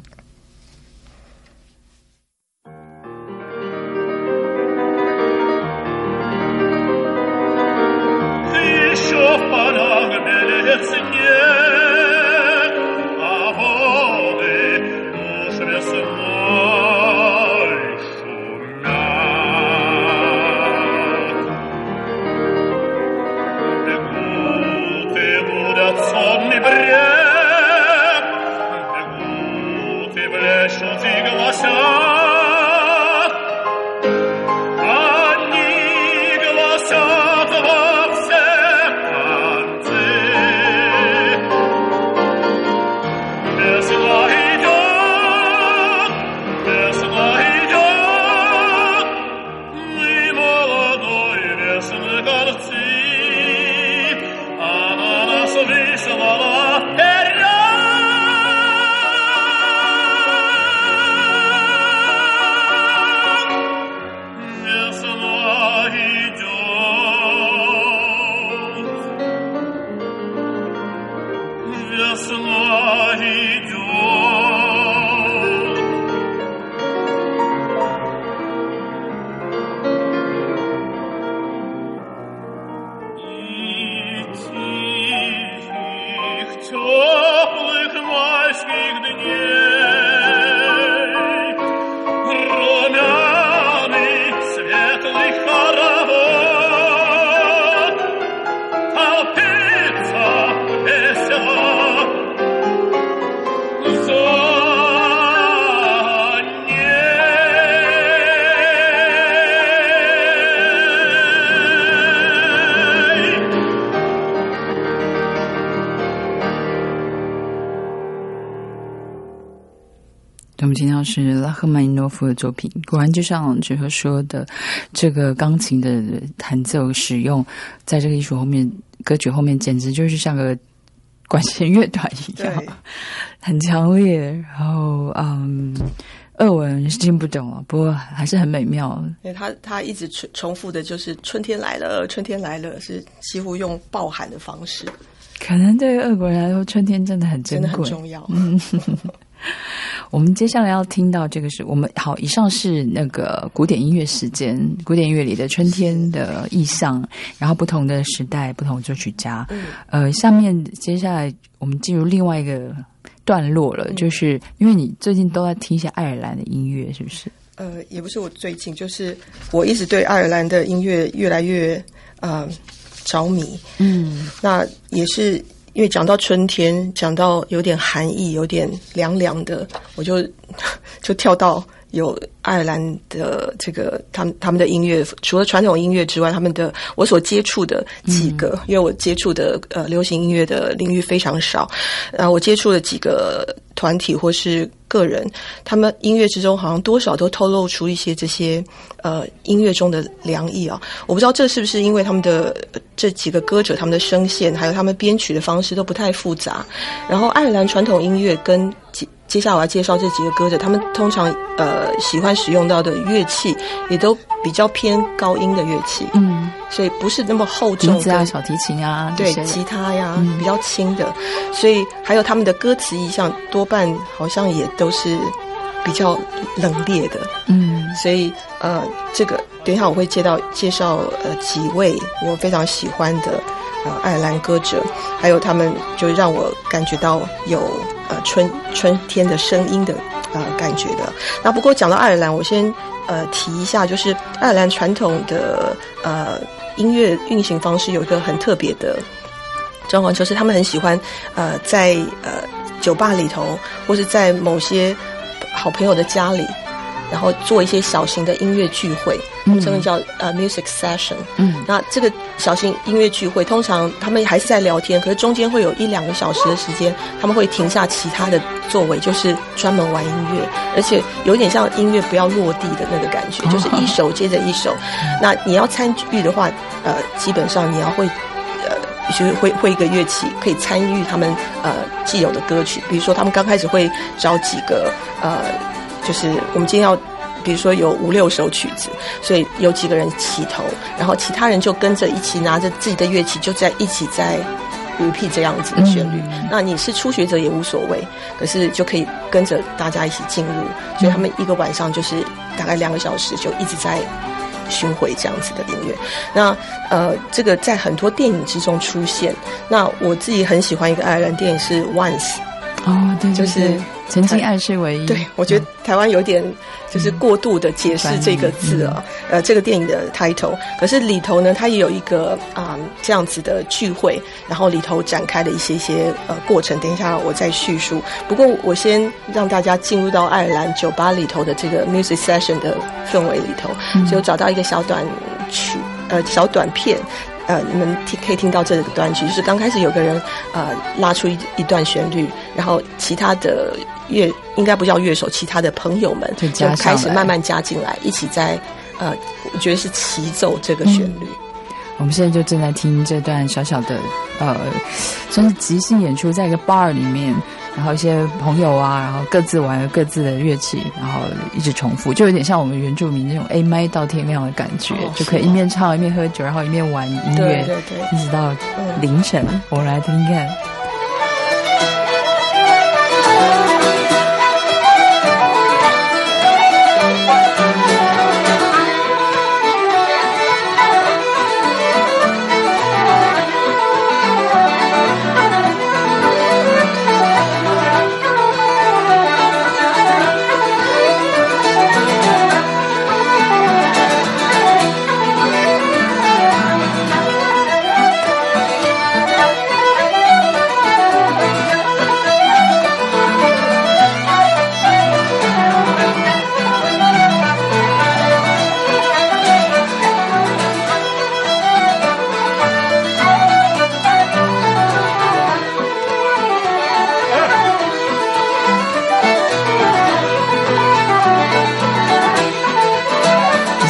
我们听到是拉赫曼尼诺夫的作品，果然就像哲和说的，这个钢琴的弹奏使用在这个艺术后面，歌曲后面简直就是像个管弦乐团一样，很强烈。然后嗯，俄文是听不懂了，不过还是很美妙。 因为他他一直重重复的就是春天来了，春天来了，是几乎用爆喊的方式。 可能对俄国人来说，春天真的很珍贵， 真的很重要。 嗯，我们接下来要听到这个是我们好，以上是那个古典音乐时间，古典音乐里的春天的意象，然后不同的时代，不同的作曲家。嗯，呃，下面接下来我们进入另外一个段落了，嗯、就是因为你最近都在听一些爱尔兰的音乐，是不是？ 呃，也不是我最近，就是我一直对爱尔兰的音乐越来越呃着迷。嗯，那也是因为讲到春天，讲到有点寒意，有点凉凉的，我就就跳到有爱尔兰的这个他们他们的音乐，除了传统音乐之外，他们的我所接触的几个，嗯、因为我接触的呃流行音乐的领域非常少，呃，我接触了几个团体或是个人，他们音乐之中好像多少都透露出一些这些呃音乐中的凉意啊。我不知道这是不是因为他们的这几个歌者他们的声线还有他们编曲的方式都不太复杂，然后爱尔兰传统音乐跟接下来我要介绍这几个歌者，他们通常呃喜欢使用到的乐器也都比较偏高音的乐器，嗯，所以不是那么厚重的， 笛子啊、小提琴啊， 对，吉他呀、嗯，比较轻的，所以还有他们的歌词意象多半好像也都是比较冷冽的，嗯，所以呃，这个等一下我会介绍介绍呃几位我非常喜欢的呃爱尔兰歌者，还有他们就让我感觉到有呃春春天的声音的呃感觉的。那不过讲到爱尔兰，我先呃提一下，就是爱尔兰传统的呃音乐运行方式有一个很特别的状况，就是他们很喜欢呃在呃酒吧里头，或是在某些好朋友的家里，然后做一些小型的音乐聚会，我们称为叫呃 music session。嗯，那这个小型音乐聚会，通常他们还是在聊天，可是中间会有一两个小时的时间，他们会停下其他的作为，就是专门玩音乐，而且有点像音乐不要落地的那个感觉，就是一首接着一首。那你要参与的话，呃，基本上你要会。就是会会一个乐器，可以参与他们呃既有的歌曲。比如说，他们刚开始会找几个呃，就是我们今天要，比如说有五六首曲子，所以有几个人起头，然后其他人就跟着一起拿着自己的乐器，就在一起在 repeat 这样子的旋律。嗯、那你是初学者也无所谓，可是就可以跟着大家一起进入。所以他们一个晚上就是大概两个小时，就一直在巡回这样子的音乐。那呃，这个在很多电影之中出现。那我自己很喜欢一个爱尔兰电影是 Once。 哦，对， 就是曾经爱是唯一。 对，我觉得台湾有点就是过度的解释这个字啊，嗯、呃，这个电影的 title。可是里头呢，它也有一个啊、嗯、这样子的聚会，然后里头展开的一些一些呃过程。等一下我再叙述。不过我先让大家进入到爱尔兰酒吧里头的这个 music session 的氛围里头，嗯、所以我找到一个小短曲，呃，小短片。呃，你们听可以听到这个段曲，就是刚开始有个人呃拉出一一段旋律，然后其他的乐应该不叫乐手，其他的朋友们就开始慢慢加进来，一起在呃，我觉得是齐奏这个旋律。嗯、 我们现在就正在听这段小小的呃，算是即兴演出，在一个 bar 里面。然后一些朋友啊，然后各自玩各自的乐器，然后一直重复，就有点像我们原住民那种 A 麦到天亮的感觉，哦、就可以一面唱一面喝酒，然后一面玩音乐， 对对对， 一直到凌晨。嗯、我们来听听看。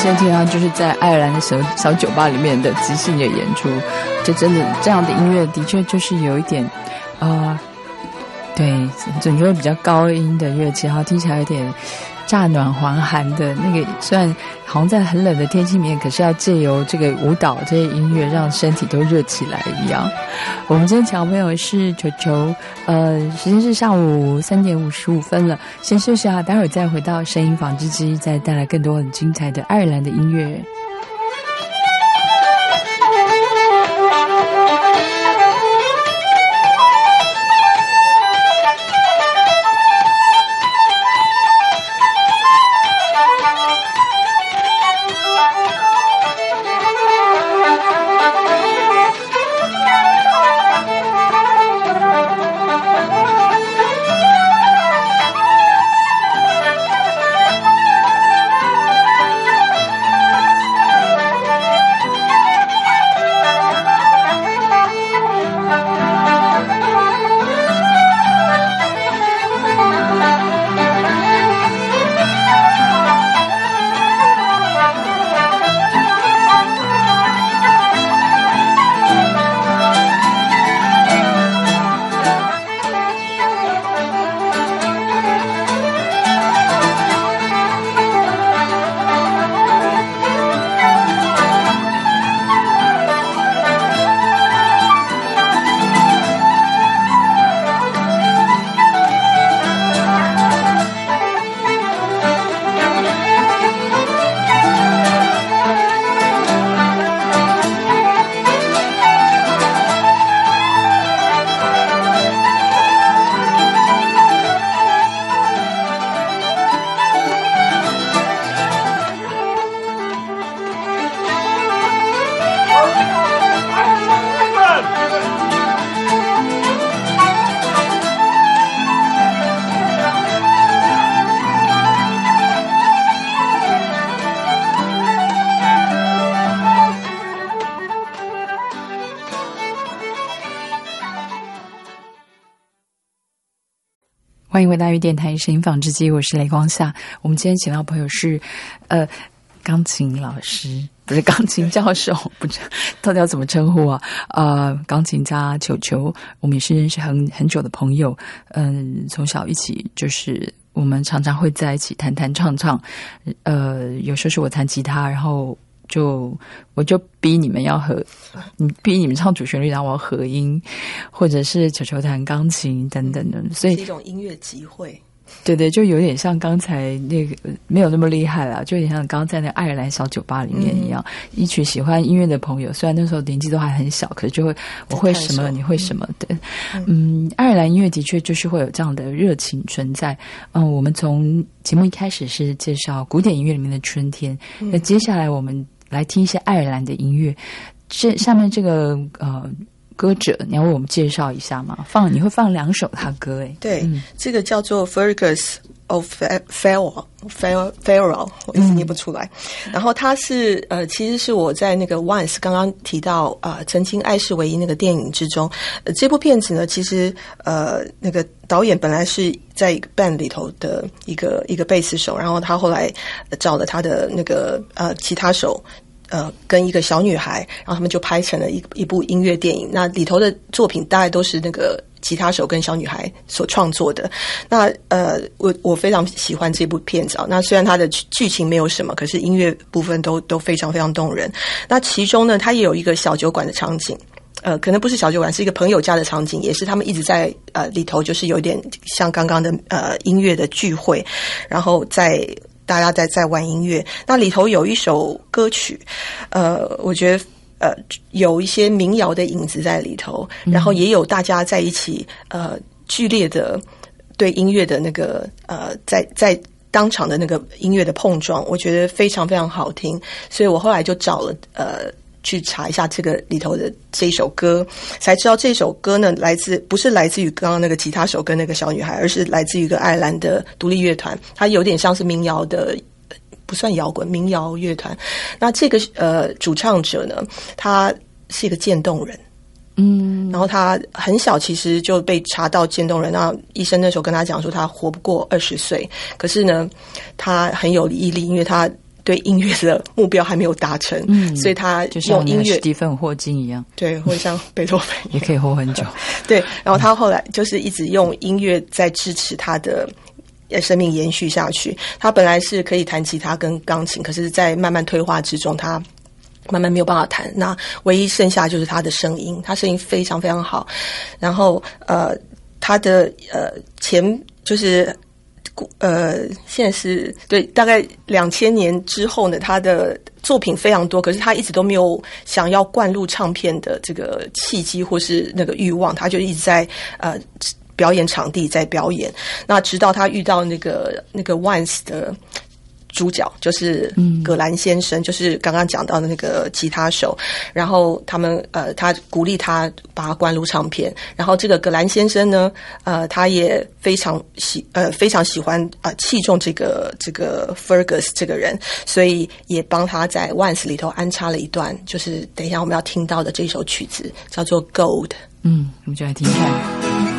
现在听到就是在爱尔兰的小小酒吧里面的即兴的演出，这真的这样的音乐的确就是有一点呃对准确比较高音的乐器，然后听起来有点乍暖还寒的那个，虽然好像在很冷的天气里面，可是要借由这个舞蹈这些音乐让身体都热起来一样。我们今天小朋友是球球，呃，时间是上午三点五十五分了，先休息一下，待会儿再回到声音纺织机，再带来更多很精彩的爱尔兰的音乐。欢迎回到育电台声音纺织机，我是雷光夏。我们今天请到朋友是呃钢琴老师，不是钢琴教授，不知到底要怎么称呼啊？呃，钢琴家球球，我们也是认识很很久的朋友，嗯，从小一起就是我们常常会在一起弹弹唱唱，呃，有时候是我弹吉他，然后就我就逼你们要合，你逼你们唱主旋律，然后我要合音，或者是球球弹钢琴等等的，所以是一种音乐集会。 对对，就有点像刚才那个没有那么厉害啦，就有点像刚刚在那个爱尔兰小酒吧里面一样，嗯、一群喜欢音乐的朋友，虽然那时候年纪都还很小，可是就会我会什么，你会什么的。嗯, 嗯，爱尔兰音乐的确就是会有这样的热情存在。嗯，我们从节目一开始是介绍古典音乐里面的春天，那、嗯、接下来我们来听一些爱尔兰的音乐。这下面这个呃。歌者，你要为我们介绍一下吗？放你会放两首他歌诶。 对、嗯，这个叫做 Fergus of Farewell Farewell， 我一直念不出来。嗯、然后他是呃，其实是我在那个 Once 刚刚提到啊、呃，曾经爱是唯一那个电影之中，呃、这部片子呢，其实呃，那个导演本来是在一个 band 里头的一个一个贝斯手，然后他后来找了他的那个呃吉他手。呃，跟一个小女孩，然后他们就拍成了一一部音乐电影。那里头的作品大概都是那个吉他手跟小女孩所创作的。那呃，我我非常喜欢这部片子啊。那虽然它的剧情没有什么，可是音乐部分都都非常非常动人。那其中呢，它也有一个小酒馆的场景。呃，可能不是小酒馆，是一个朋友家的场景，也是他们一直在呃里头，就是有点像刚刚的呃音乐的聚会，然后在。大家在在玩音乐，那里头有一首歌曲，呃，我觉得呃有一些民谣的影子在里头，然后也有大家在一起呃剧烈的对音乐的那个呃在在当场的那个音乐的碰撞，我觉得非常非常好听，所以我后来就找了呃。去查一下这个里头的这一首歌，才知道这首歌呢来自不是来自于刚刚那个吉他手跟那个小女孩，而是来自于一个爱尔兰的独立乐团，它有点像是民谣的，不算摇滚，民谣乐团。那这个呃主唱者呢，他是一个渐冻人。嗯，然后他很小，其实就被查到渐冻人。那医生那时候跟他讲说，他活不过二十岁。可是呢，他很有毅力，因为他对音乐的目标还没有达成，嗯，所以他就像用音乐史蒂芬霍金一样， 对，或者像贝多芬也可以活很久， 对。然后他后来就是一直用音乐在支持他的生命延续下去。他本来是可以弹吉他跟钢琴，可是在慢慢退化之中，他慢慢没有办法弹，那唯一剩下就是他的声音，他声音非常非常好。然后呃，他的呃前就是呃现在是对，大概两千年之后呢，他的作品非常多，可是他一直都没有想要灌入唱片的这个契机或是那个欲望，他就一直在呃表演场地在表演。那直到他遇到那个那个 Once 的主角，就是葛兰先生，嗯、就是刚刚讲到的那个吉他手，然后他们呃，他鼓励他把他灌入唱片，然后这个葛兰先生呢，呃，他也非常喜呃非常喜欢呃器重这个这个 Fergus 这个人，所以也帮他在 Once 里头安插了一段，就是等一下我们要听到的这首曲子，叫做 Gold。 嗯，我们就来听看。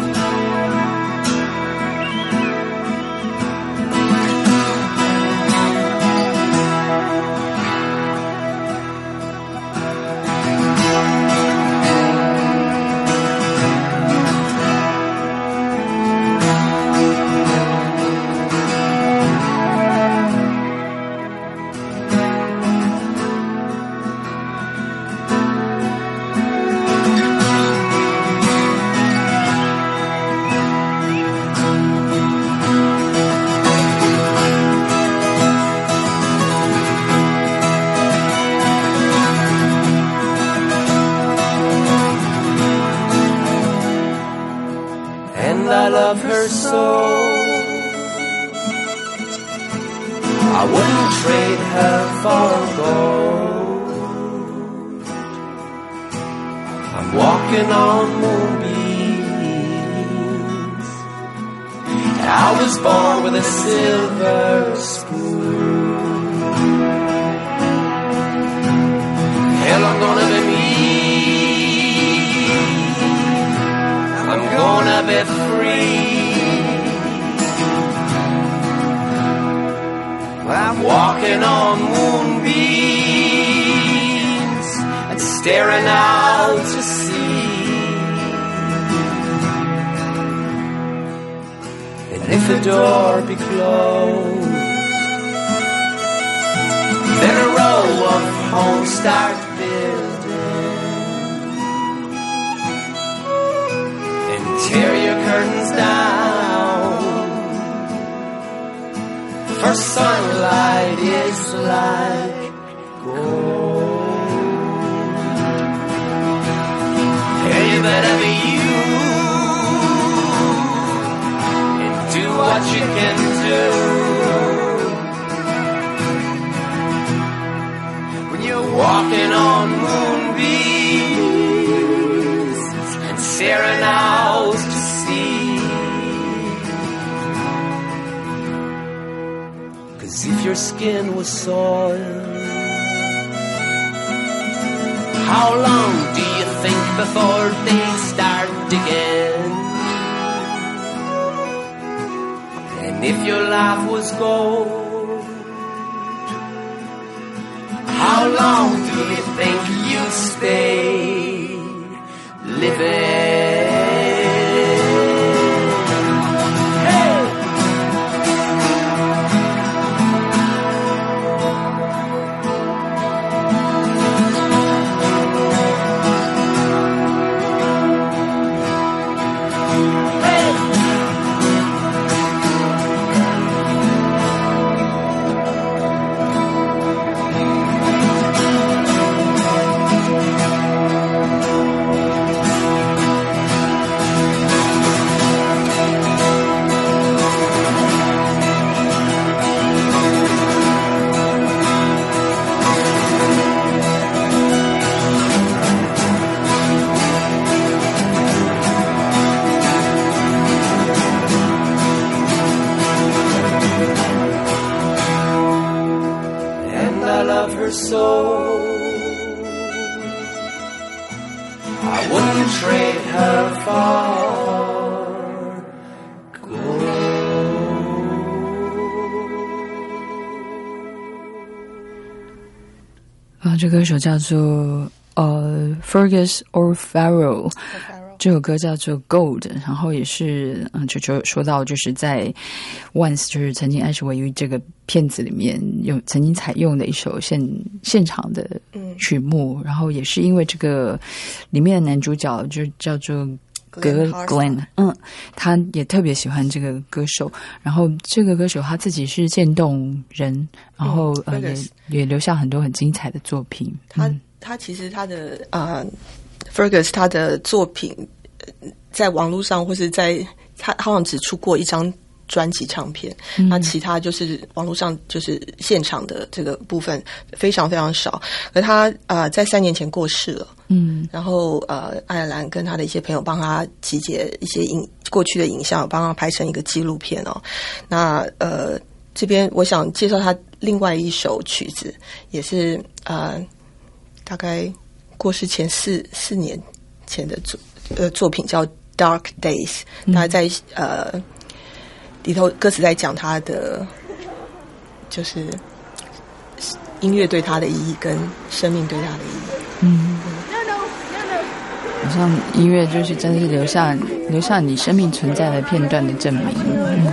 这歌手叫做呃 Fergus O'Farrell， 这首歌叫做 Gold， 然后也是嗯，就就说到就是在 Once 就是曾经爱是唯一这个片子里面有曾经采用的一首现现场的曲目，嗯、然后也是因为这个里面的男主角就叫做格 Glenn， 嗯，他也特别喜欢这个歌手，然后这个歌手他自己是渐冻人，然后、嗯、呃也也留下很多很精彩的作品。 他、嗯、他其实他的啊、呃、，Fergus 他的作品在网络上或是在他好像只出过一张专辑唱片，嗯、那其他就是网络上就是现场的这个部分非常非常少。而他啊、呃、在三年前过世了。嗯，然后呃，爱尔兰跟他的一些朋友帮他集结一些影过去的影像，帮他拍成一个纪录片哦。那呃，这边我想介绍他另外一首曲子，也是呃，大概过世前四四年前的作呃作品，叫《Dark Days》。他在呃里头歌词在讲他的就是音乐对他的意义跟生命对他的意义。嗯。 好像音乐就是真的是留下留下你生命存在的片段的证明。嗯、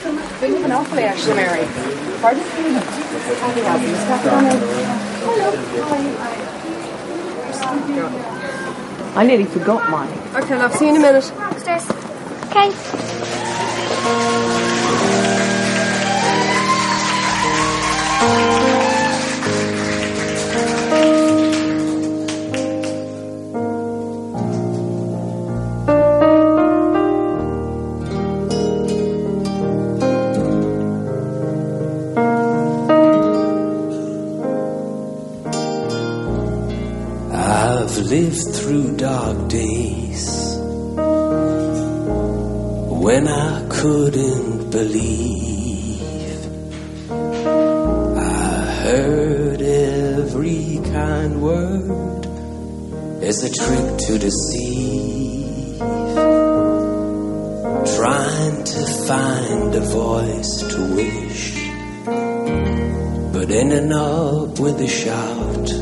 I nearly forgot mine. Okay, love, see you in a minute. Upstairs. Okay. Lived through dark days when I couldn't believe. I heard every kind word as a trick to deceive, trying to find a voice to wish, but ending up with a shout.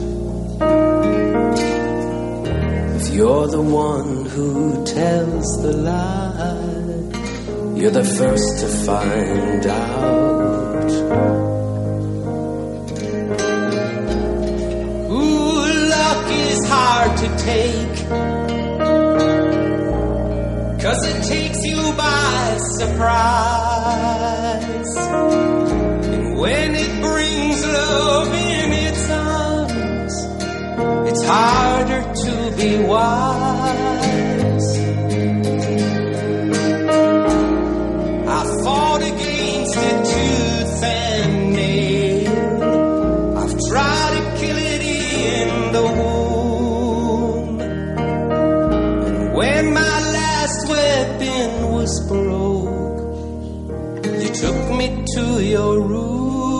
You're the one who tells the lie. You're the first to find out. Ooh, luck is hard to take, 'cause it takes you by surprise. And when it brings love in its arms, it's harder to be wise. I fought against it tooth and nail. I've tried to kill it in the womb. And when my last weapon was broke, you took me to your room.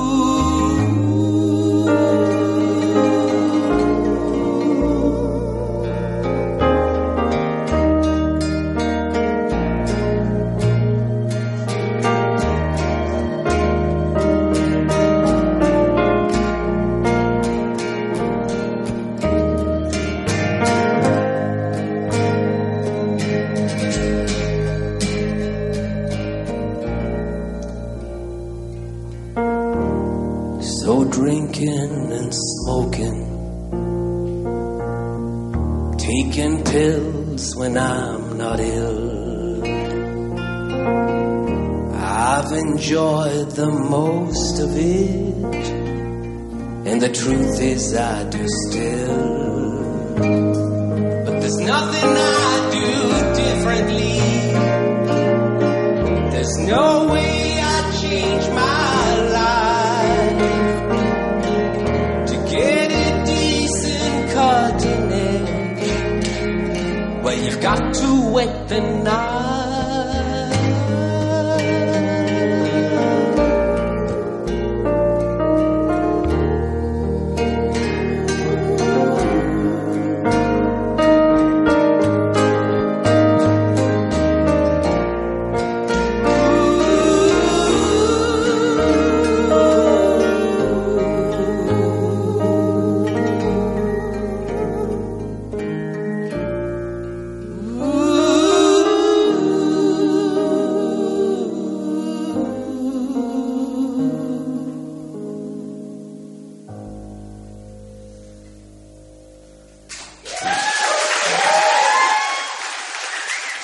Drinking and smoking, taking pills when I'm not ill. I've enjoyed the most of it, and the truth is I do still. But there's nothing I do differently. There's no way I change my life. Well, you've got to wet the knife.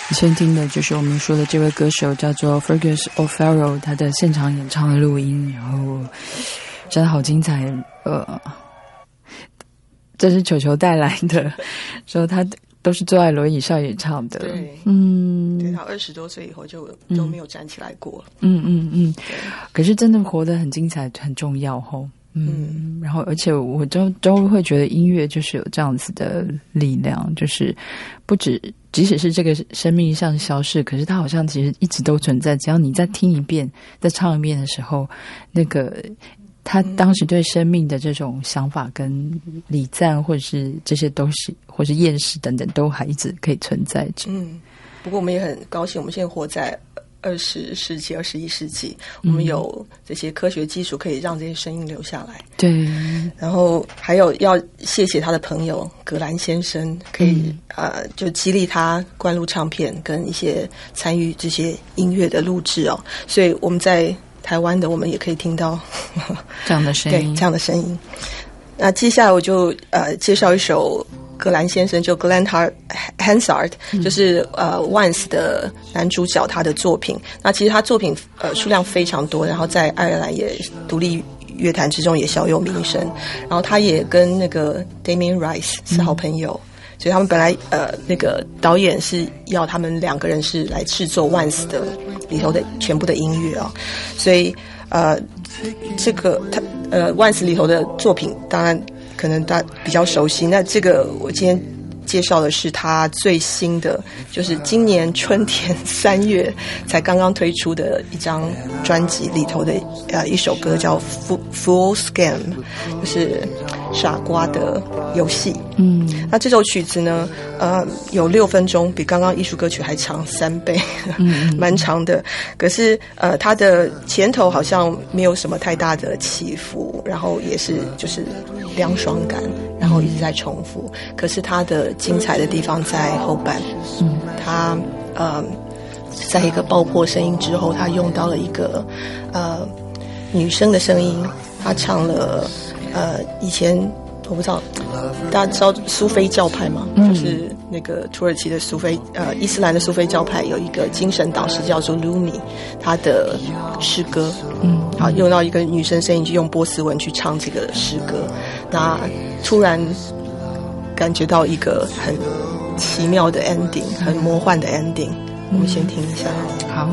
你先听的就是我们说的这位歌手叫做 Fergus O'Farrell 他的现场演唱的录音，然后真的好精彩。呃，这是球球带来的，说他都是坐在轮椅上演唱的。 对， 嗯， 对，他二十多岁以后就都没有站起来过。 嗯嗯嗯，可是真的活得很精彩，很重要吼。嗯，然后而且我都都会觉得音乐就是有这样子的力量，就是不止即使是这个生命像消逝，可是它好像其实一直都存在。只要你再听一遍、再唱一遍的时候，那个他当时对生命的这种想法跟礼赞，或者是这些东西，或是厌世等等，都还一直可以存在着。 嗯，不过我们也很高兴，我们现在活在二十世纪、二十一世纪，我们有这些科学技术可以让这些声音留下来。 对， 然后还有要谢谢他的朋友格兰先生，可以、嗯、呃就激励他灌录唱片跟一些参与这些音乐的录制哦，所以我们在台湾的我们也可以听到这样的声音， 对，这样的声音。那接下来我就呃介绍一首格兰先生，就 Glenn Hansard、嗯、就是呃 Once 的男主角他的作品。那其实他作品呃数量非常多，然后在爱尔兰也独立乐坛之中也小有名声。然后他也跟那个 Damien Rice 是好朋友。嗯，所以他们本来呃那个导演是要他们两个人是来制作 Once 的里头的全部的音乐啊、哦，所以呃这个他呃 Once 里头的作品当然可能大家比较熟悉。那这个我今天介绍的是他最新的，就是今年春天三月才刚刚推出的一张专辑里头的呃一首歌叫 Fool's Game， 就是傻瓜的游戏。嗯，那这首曲子呢，呃，有六分钟，比刚刚艺术歌曲还长三倍，嗯，蛮长的。可是呃，它的前头好像没有什么太大的起伏，然后也是就是凉爽感，然后一直在重复。可是它的精彩的地方在后半，嗯，它呃，在一个爆破声音之后，它用到了一个呃女生的声音，她唱了呃以前。我不知道大家知道苏菲教派吗、嗯、就是那个土耳其的苏菲呃伊斯兰的苏菲教派有一个精神导师叫做 Rumi， 他的诗歌嗯，好用到一个女生声音，就用波斯文去唱这个诗歌。那突然感觉到一个很奇妙的 ending， 很魔幻的 ending、嗯、我们先听一下。好。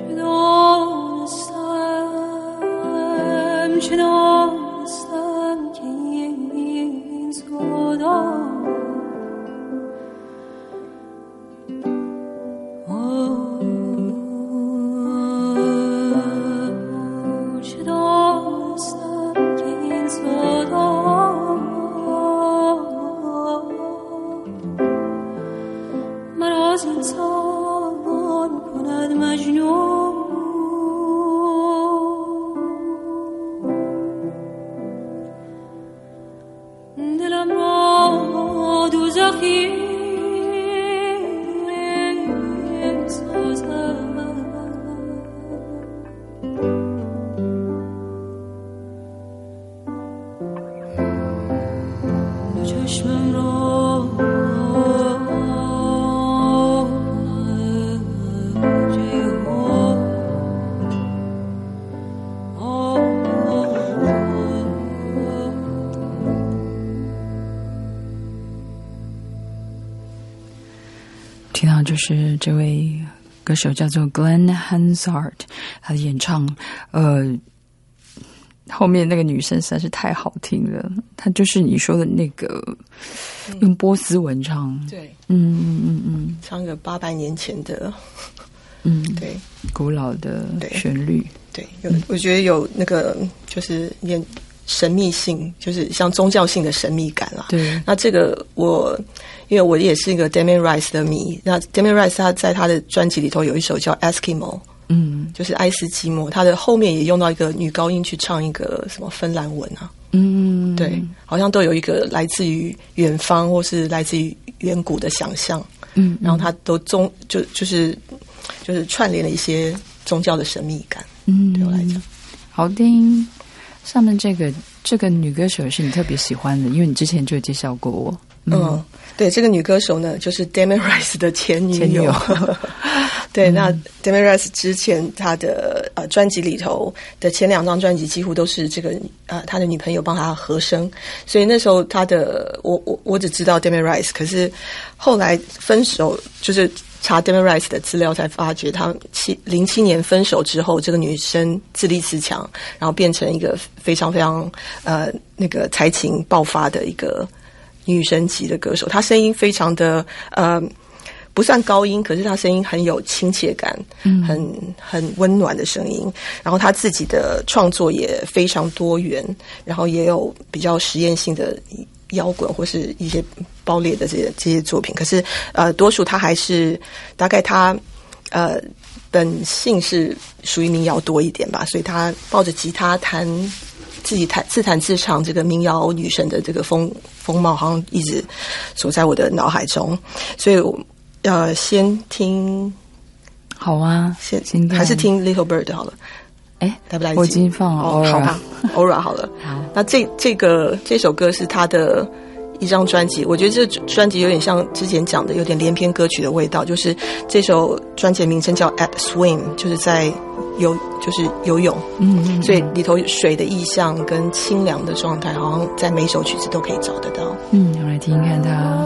听到就是这位歌手叫做 Glenn Hansard， 他的演唱，呃，后面那个女生实在是太好听了，她就是你说的那个、嗯、用波斯文唱， 对， 嗯嗯嗯嗯， 唱个八百年前的， 嗯， 对， 古老的旋律， 对，有、嗯、我觉得有那个就是演神秘性，就是像宗教性的神秘感啦。 对， 那这个我因为我也是一个 Damien Rice 的迷，那 Damien Rice 他在他的专辑里头有一首叫 Eskimo， 嗯，就是爱斯基摩，他的后面也用到一个女高音去唱一个什么芬兰文啊，嗯，对，好像都有一个来自于远方或是来自于远古的想象，嗯，然后他都宗就就是就是串联了一些宗教的神秘感，嗯，对我来讲， 好听。上面这个这个女歌手是你特别喜欢的，因为你之前就有介绍过我。嗯，嗯对，这个女歌手呢，就是 Damien Rice 的前女友。 前女友对，嗯、那 Damien Rice 之前他的呃专辑里头的前两张专辑几乎都是这个呃他的女朋友帮他和声，所以那时候他的我我我只知道 Damien Rice， 可是后来分手就是查 Damien Rice 的资料才发觉，他七零七年分手之后，这个女生自立自强，然后变成一个非常非常呃那个才情爆发的一个女神级的歌手。她声音非常的呃不算高音，可是她声音很有亲切感，嗯，很很温暖的声音。然后她自己的创作也非常多元，然后也有比较实验性的摇滚或是一些爆裂的这些这些作品，可是呃，多数他还是大概他呃本性是属于民谣多一点吧，所以他抱着吉他弹自己弹自弹自唱这个民谣女神的这个风风貌，好像一直锁在我的脑海中，所以我呃先听好啊， 先还是听 Little Bird 好了。哎，来不来得及？ 我已经放了， 哦，好吧 ，Aura 好了。 好， 那这这个这首歌是他的一张专辑，我觉得这专辑有点像之前讲的，有点连篇歌曲的味道。就是这首专辑的名称叫 At Swim， 就是在游，就是游泳。嗯, 嗯，所以里头水的意象跟清凉的状态，好像在每首曲子都可以找得到。 嗯，我来听听看它。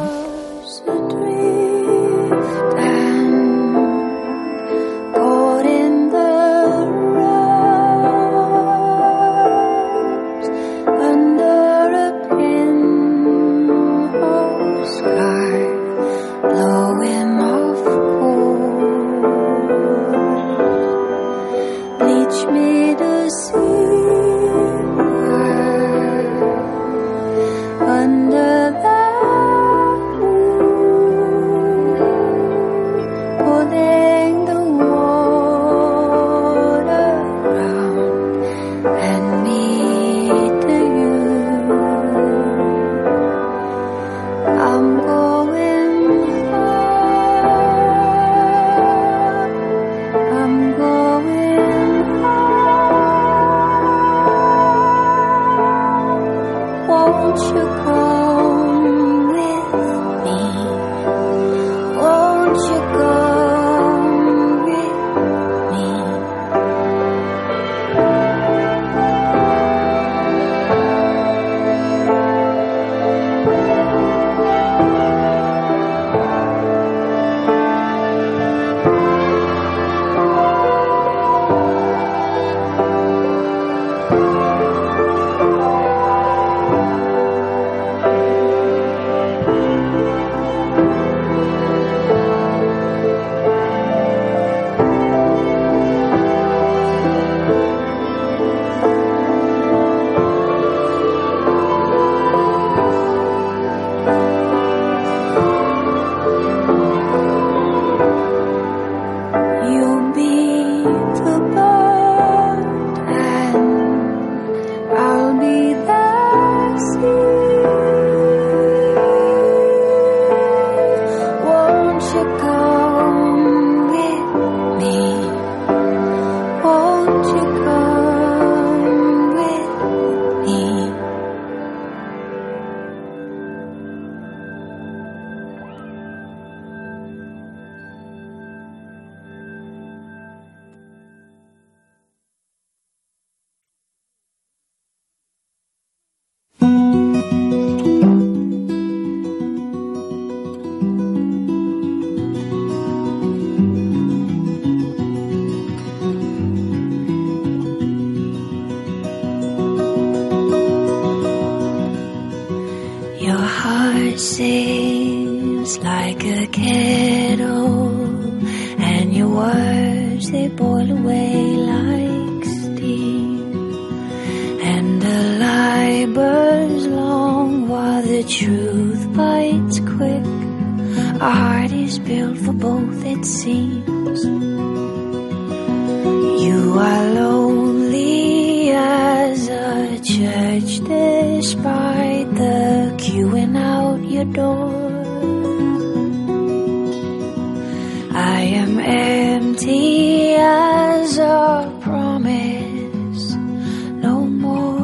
I'm going home. like a kettle, and your words, they boil away like steam, and the lie burns long while the truth bites quick. Our heart is built for both, it seems. You are lonely as a church despite the queuing out your door. I am empty as a promise, no more.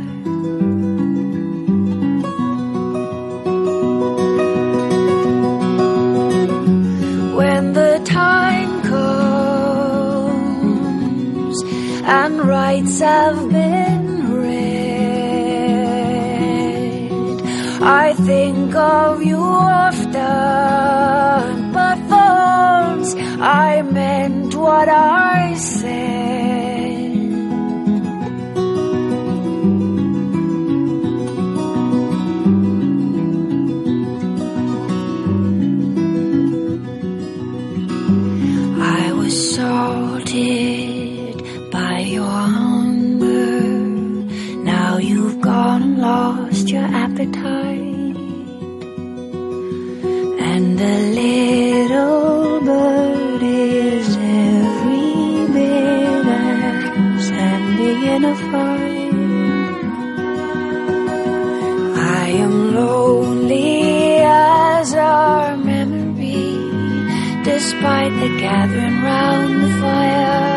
When the time comes and rights have been read, I think of you often, but for once I meant what I said. I was salted by your hunger. Now you've gone and lost your appetite, and a little bird is every bit as handy in a fight. I am lonely as our memory, despite the gathering round the fire.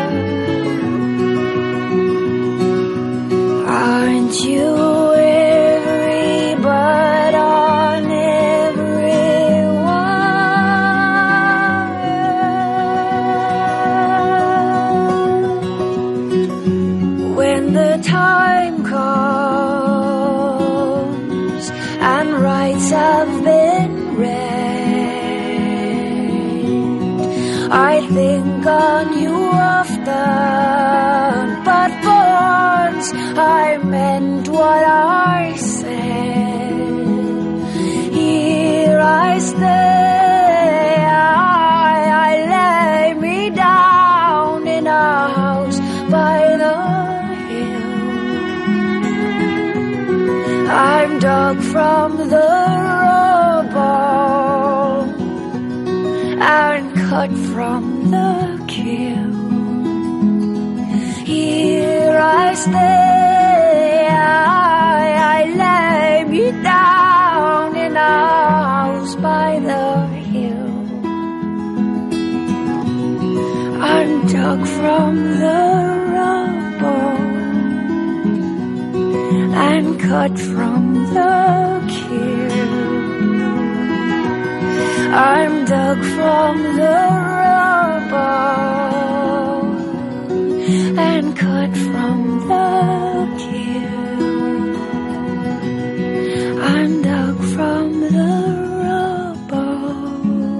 Aren't you every bird on every wire? When the time comes and rights have been read, I think on you often, but for once I meant what I said. Here I stay, I, I lay me down in a house by the hill. I'm dug from the rubble and cut from the kill. Here I stay, I, I lay me down in a house by the hill. I'm dug from the rubble and cut from the kill. I'm dug from the rubble and cut from the kill. I'm dug from the rubble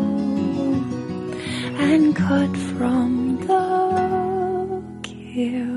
and cut from the kill.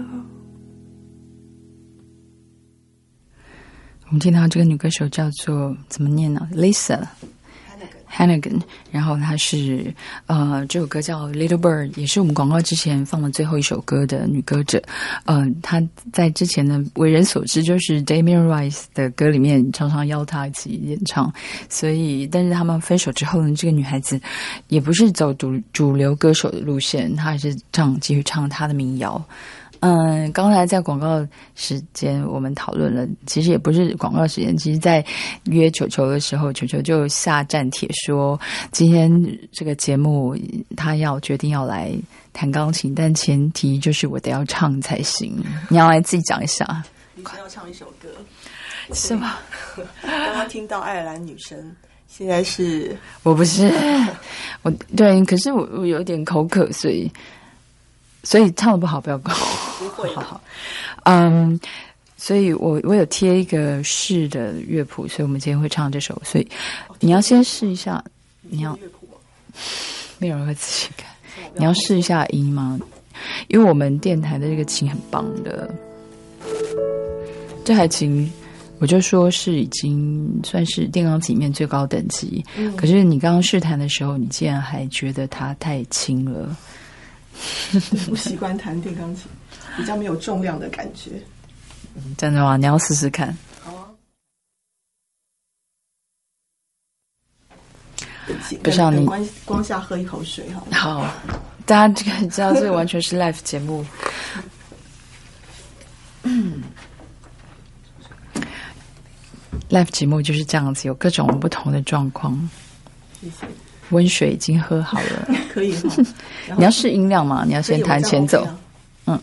我们听到这个女歌手叫做怎么念呢 ？Lisa Hannigan， 然后她是呃这首歌叫 Little Bird， 也是我们广告之前放的最后一首歌的女歌者。呃，她在之前呢为人所知就是 Damien Rice 的歌里面常常邀她一起演唱，所以但是他们分手之后呢，这个女孩子也不是走主主流歌手的路线，她还是唱继续唱她的民谣。嗯，刚才在广告时间我们讨论了，其实也不是广告时间，其实在约球球的时候，球球就下战帖说今天这个节目他要决定要来弹钢琴，但前提就是我得要唱才行。你要来自己讲一下。 你先要唱一首歌， 是吗？ 刚刚听到爱尔兰女生，现在是我不是我对，可是我我有点口渴，所以所以唱的不好不要怪我。 不会， 好好，嗯，所以我我有贴一个试的乐谱，所以我们今天会唱这首，所以你要先试一下，你要没有人会仔细看，你要试一下音吗？因为我们电台的这个琴很棒的，这台琴我就说是已经算是电钢琴里面最高等级，嗯、可是你刚刚试弹的时候，你竟然还觉得它太轻了。 不习惯弹电钢琴，比较没有重量的感觉。 真的吗？你要试试看。 好啊。 不知道你光光下喝一口水好了。 好，大家这个知道这个完全是 live 节目。live 节目就是这样子，有各种不同的状况。 谢谢。 温水已经喝好了， 可以。 你要试音量吗？你要先弹前奏。嗯。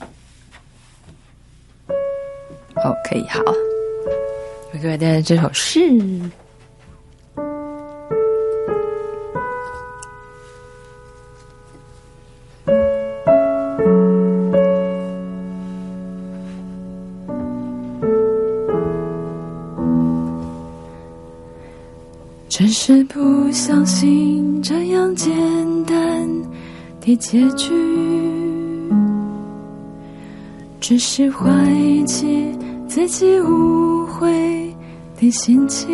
哦，可以，好。我给大家这首诗。只是不相信这样简单的结局，只是怀疑起自己误会的心情。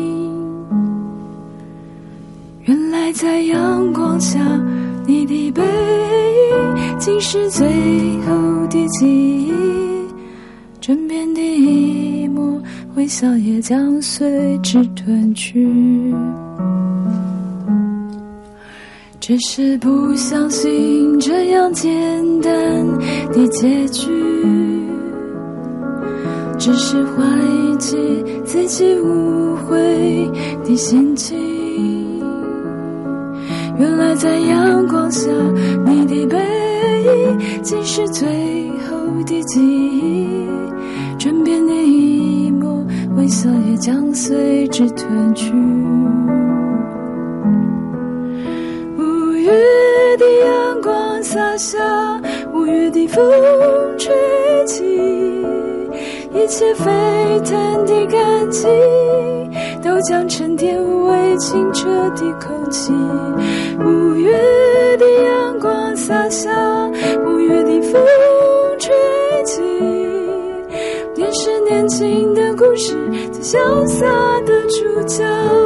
原来在阳光下，你的背影竟是最后的记忆，枕边的一幕微笑也将随之吞去。只是不相信这样简单的结局，只是怀疑起自己误会的心情。原来在阳光下，你的背影竟是最后的记忆，枕边的一幕微笑也将随之吞去。五月的阳光洒下，五月的风吹起，一切沸腾的感情都将沉淀为清澈的空气。五月的阳光洒下，五月的风吹起，便是年轻的故事最潇洒的主角。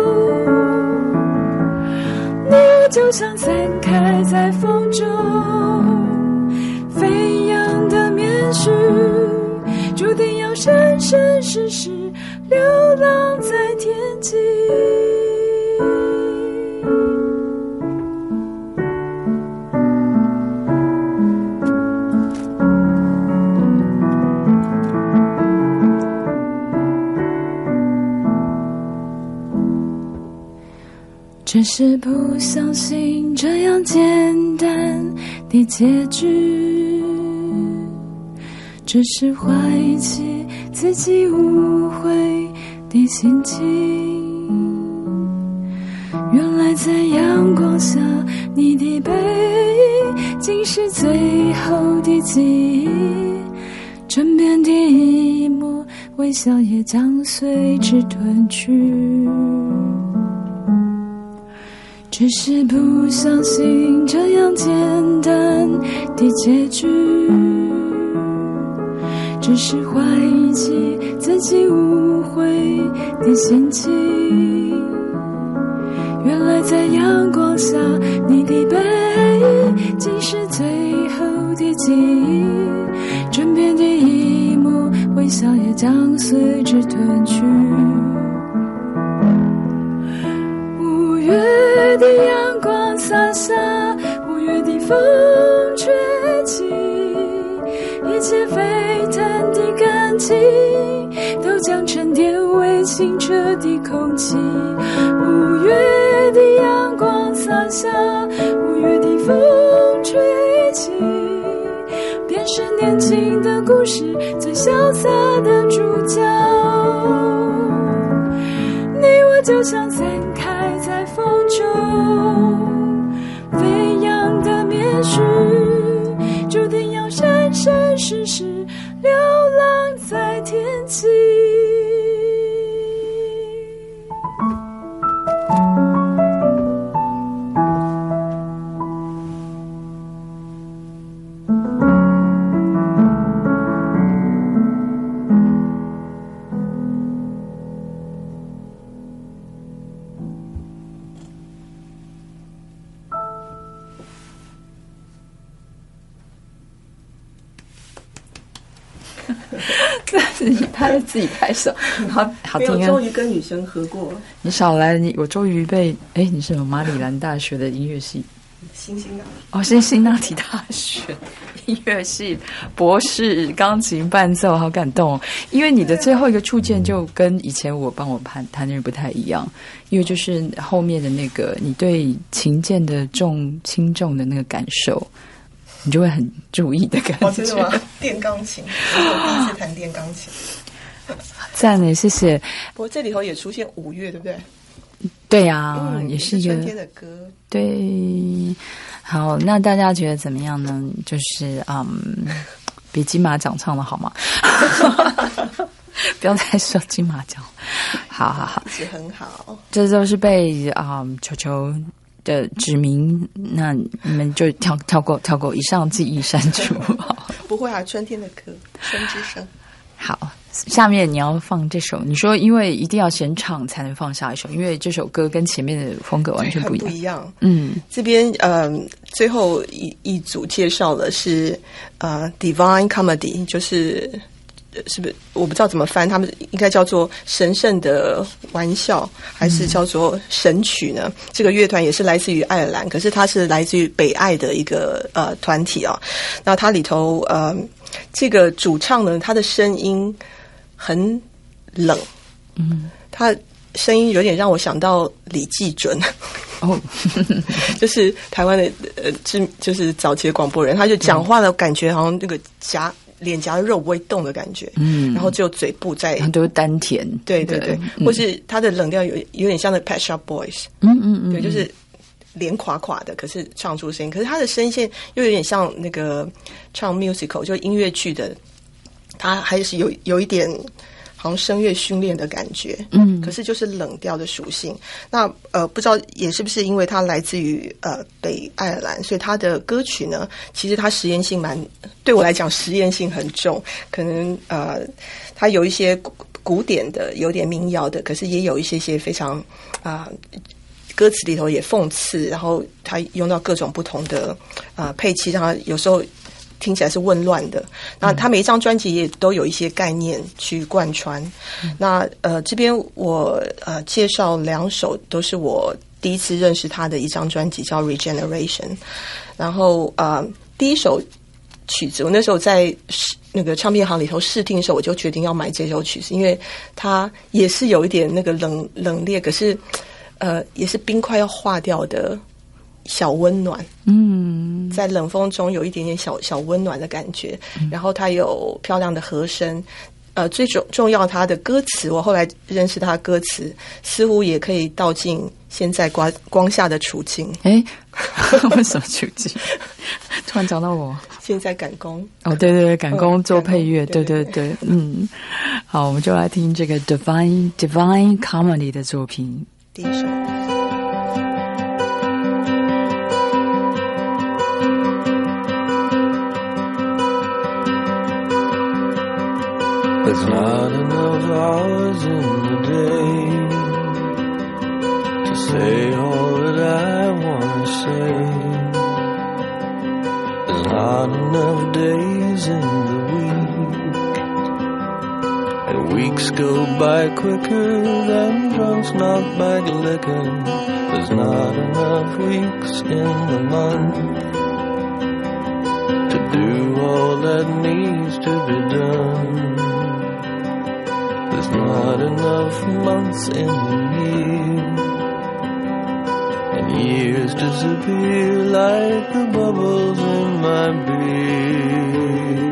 你我就像散开在风中飞扬的棉絮，注定要生生世世流浪在天际。只是不相信这样简单的结局，只是怀疑起自己误会的心情。原来在阳光下，你的背影竟是最后的记忆，枕边的一幕微笑也将随之吞去。只是不相信这样简单的结局，只是怀疑起自己误会的心情。原来在阳光下，你的背影竟是最后的记忆，枕边的一幕微笑也将随之吞去。五月的阳光洒下，五月的风吹起，一切沸腾的感情都将沉淀为清澈的空气。五月的阳光洒下，五月的风吹起，便是年轻的故事最潇洒的主角。你我就像散开在风中飞扬的棉絮，注定要生生世世流浪在天际。 你拍自己拍手，好好听啊！ 没有，周瑜跟女生合过。 你少来，你我周瑜被哎，你是什么马里兰大学的音乐系？ 辛辛那提哦，辛辛那提大学音乐系博士，钢琴伴奏，好感动哦！因为你的最后一个触键就跟以前我帮我弹弹的人不太一样，因为就是后面的那个你对琴键的重轻重的那个感受，你就会很注意的感觉。 哦，真的吗？电钢琴，这是我第一次弹电钢琴。 赞耶，谢谢。 不过这里头也出现五乐，对不对？ 对呀、啊嗯， 也是一个春天的歌。 对，好，那大家觉得怎么样呢？就是嗯，比金马奖唱的好吗？不要再说金马奖。好好好， 是很好。 这都是被啊、嗯、球球的指名，那你们就跳跳过跳过以上记忆删除。 不会啊，春天的歌，春之声。 好，下面你要放这首，你说因为一定要先唱才能放下一首，因为这首歌跟前面的风格完全不一样。 不一样。 嗯， 这边呃，最后一一组介绍的是呃 Divine Comedy， 就是是不是我不知道怎么翻，他们应该叫做神圣的玩笑，还是叫做神曲呢？嗯、这个乐团也是来自于爱尔兰，可是它是来自于北爱的一个呃团体啊。那它里头呃。这个主唱呢，他的声音很冷，嗯，他声音有点让我想到李济准，哦，就是台湾的呃，知就是早期的广播人，他就讲话的感觉好像那个颊脸颊的肉不会动的感觉，嗯，然后只有嘴部在， 都是丹田， 对对对，嗯、或是他的冷调有有点像那 Pet Shop Boys， 嗯嗯嗯， 对，就是。脸垮垮的，可是唱出声音，可是他的声线又有点像那个唱 musical， 就音乐剧的，他还是有有一点好像声乐训练的感觉，嗯，可是就是冷调的属性。那呃，不知道也是不是因为他来自于呃北爱尔兰，所以他的歌曲呢，其实他实验性蛮，对我来讲实验性很重，可能呃，他有一些古典的，有点民谣的，可是也有一些些非常啊。呃歌词里头也讽刺，然后他用到各种不同的呃配器，让他有时候听起来是混乱的。那他每一张专辑也都有一些概念去贯穿。嗯、那呃这边我呃介绍两首都是我第一次认识他的一张专辑，叫 Regeneration。然后呃第一首曲子，我那时候在那个唱片行里头试听的时候，我就决定要买这首曲子，因为它也是有一点那个冷冷冽，可是。呃，也是冰块要化掉的小温暖，嗯，在冷风中有一点点小小温暖的感觉。嗯、然后它有漂亮的和声，呃，最重重要它的歌词，我后来认识它的歌词，似乎也可以道尽现在光光下的处境。哎， 为什么处境？突然讲到我现在赶工哦，对对对，赶工做配乐，嗯、对对 对, 对，嗯，好，我们就来听这个 Divine Divine Comedy 的作品。 第一首。 There's not enough hours in the day to say all that I want to say. There's not enough days in the week, and weeks go by quicker than drunks knock back liquor. There's not enough weeks in the month to do all that needs to be done. There's not enough months in the year, and years disappear like the bubbles in my beer.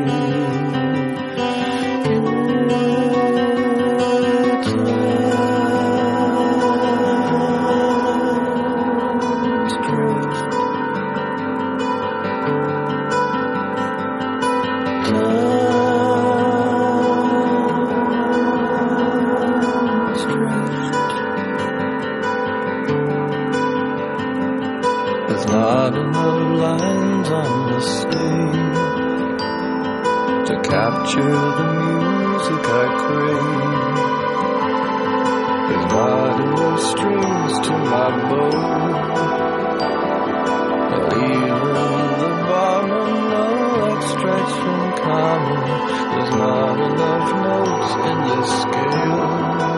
Not enough lines on the stage to capture the music I crave. There's not enough strings to my bow, and even the bottom no extra traits from common. There's not enough notes in this scale.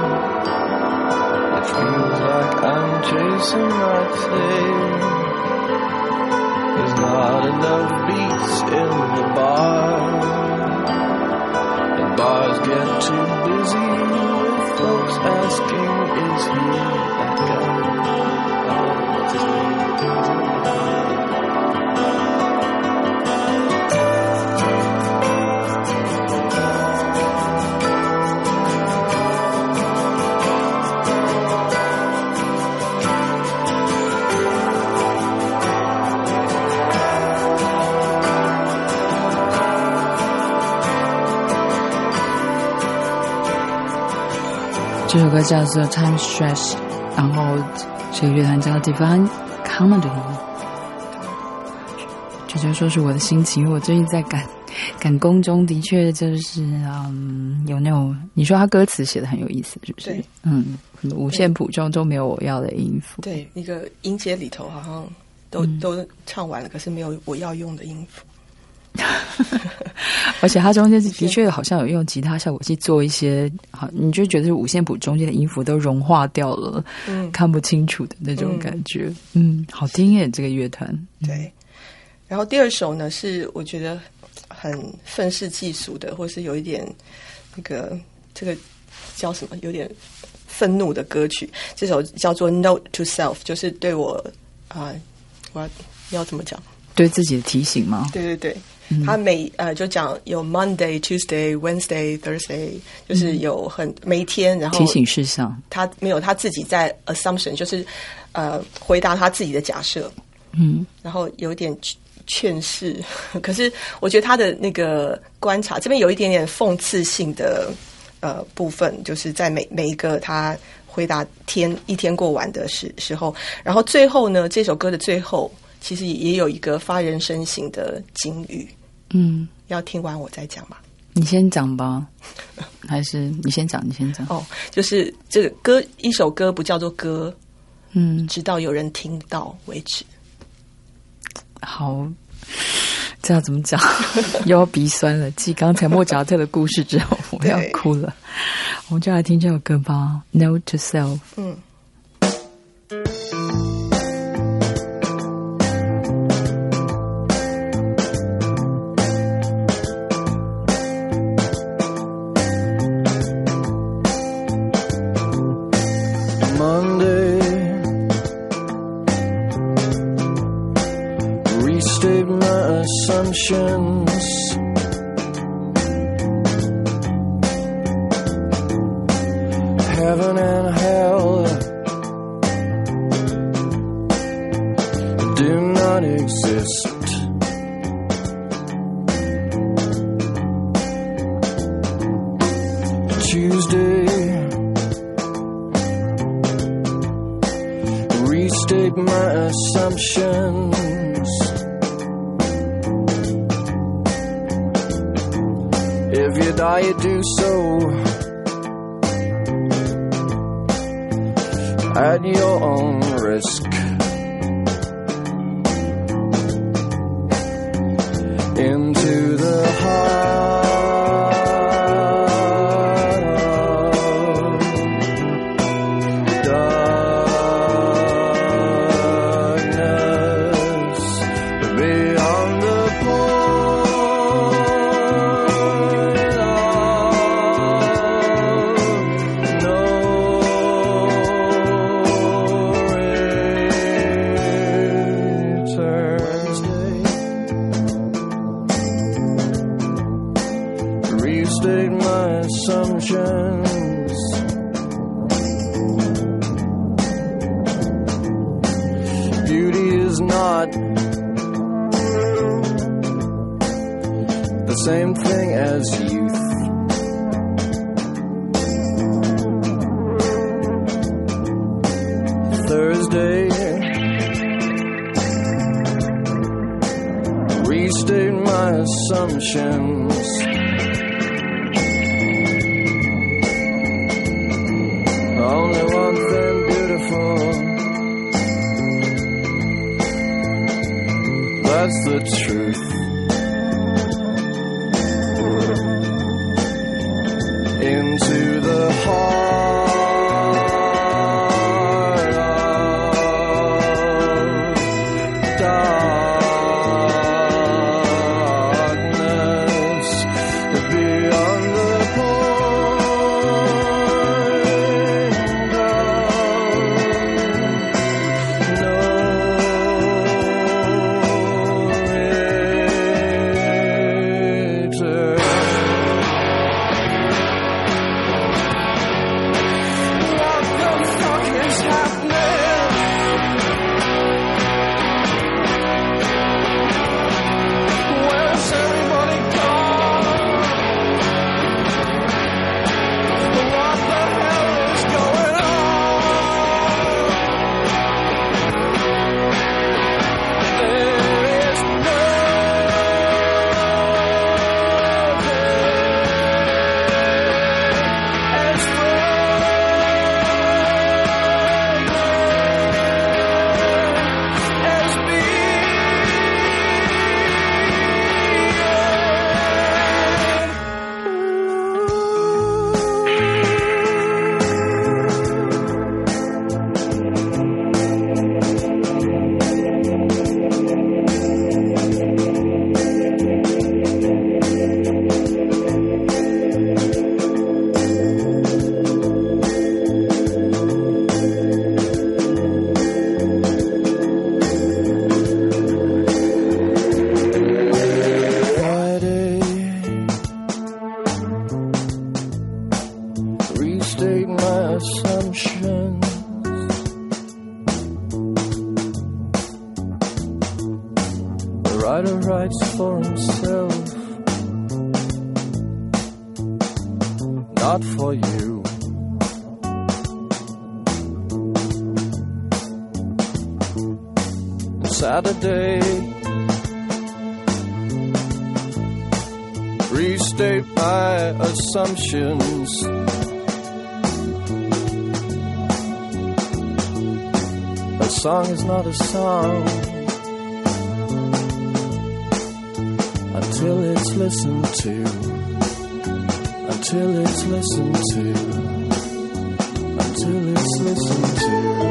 It feels like I'm chasing my tail. There's not enough beats in the bar, and bars get too busy with folks asking, is he that guy? Oh, what's his name? 这首歌叫做 Time Stretch， 然后这个乐团叫 Divine Comedy。 这就说是我的心情，因为我最近在赶赶工中，的确就是嗯有那种，你说他歌词写的很有意思，是不是？ 对， 嗯，五线谱中都没有我要的音符。 对，一个音阶里头好像都、嗯、都唱完了，可是没有我要用的音符。 而且它中间的确好像有用吉他效果器做一些，好，你就觉得五线谱中间的音符都融化掉了，嗯，看不清楚的那种感觉，嗯，嗯好听耶，这个乐团。 对，然后第二首呢是我觉得很愤世嫉俗的，或是有一点那个这个叫什么，有点愤怒的歌曲。这首叫做 Note to Self， 就是对我啊、呃，我要要怎么讲？ 对自己的提醒吗？ 对对对。他每呃就讲有 Monday、Tuesday、Wednesday、Thursday， 就是有很每一天，然后提醒事项。 他没有他自己在 assumption， 就是呃回答他自己的假设，嗯，然后有点劝世。可是我觉得他的那个观察这边有一点点讽刺性的呃部分，就是在每每一个他回答天一天过完的时时候，然后最后呢，这首歌的最后其实也有一个发人深省的警语。嗯，要听完我再讲吧。 你先讲吧，还是你先讲？你先讲。 哦，就是这个歌，一首歌不叫做歌，嗯，直到有人听到为止。 好，这要怎么讲？又要鼻酸了。继刚才莫扎特的故事之后，我要哭了。我们就来听这首歌吧，《Note to Self》。嗯。 Heaven and hell do not exist. Tuesday, restate my assumptions. If you die, you do so at your own risk. Into the heart of darkness, beyond the point of no restate my assumptions. Beauty is not the same thing as youth. Thursday, restate my assumptions. Only one thing beautiful, that's the truth. assumptions. The writer writes for himself, not for you. Saturday, restate my assumptions. A song is not a song until it's listened to, until it's listened to, until it's listened to.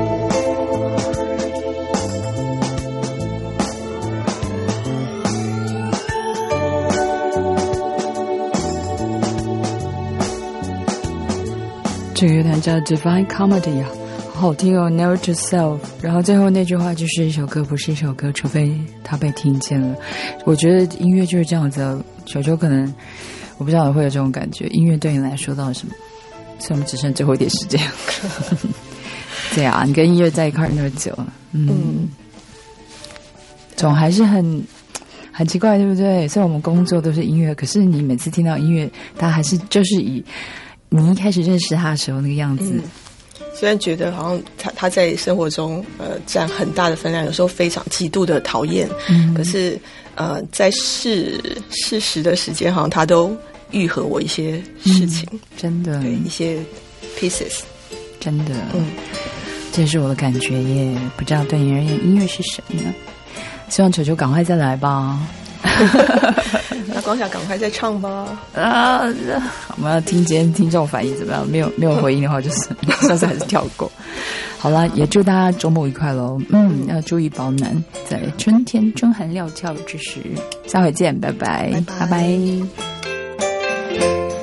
这个乐团叫 Divine Comedy 啊，好好听哦 Never to Self。 然后最后那句话就是一首歌不是一首歌，除非它被听见了。我觉得音乐就是这样子啊，球球可能我不知道你会有这种感觉，音乐对你来说到底什么？所以我们只剩最后一点时间。对啊，你跟音乐在一块儿那么久了， 嗯, 嗯总还是很很奇怪，对不对？虽然我们工作都是音乐，可是你每次听到音乐，它还是就是以你一开始认识他的时候那个样子。 嗯，虽然觉得好像他他在生活中呃占很大的分量，有时候非常极度的讨厌，嗯，可是呃在适适时的时间，好像他都愈合我一些事情，嗯， 真的， 对一些 pieces， 真的， 嗯， 这是我的感觉耶。不知道对你而言音乐是什么呢？希望球球赶快再来吧。 那光想赶快再唱吧。 啊，我们要听今天听众反应怎么样？没有没有回应的话，就是下次还是跳过。好啦，也祝大家周末愉快喽。嗯，要注意保暖，在春天春寒料峭之时。下回见，拜拜，拜拜。拜拜。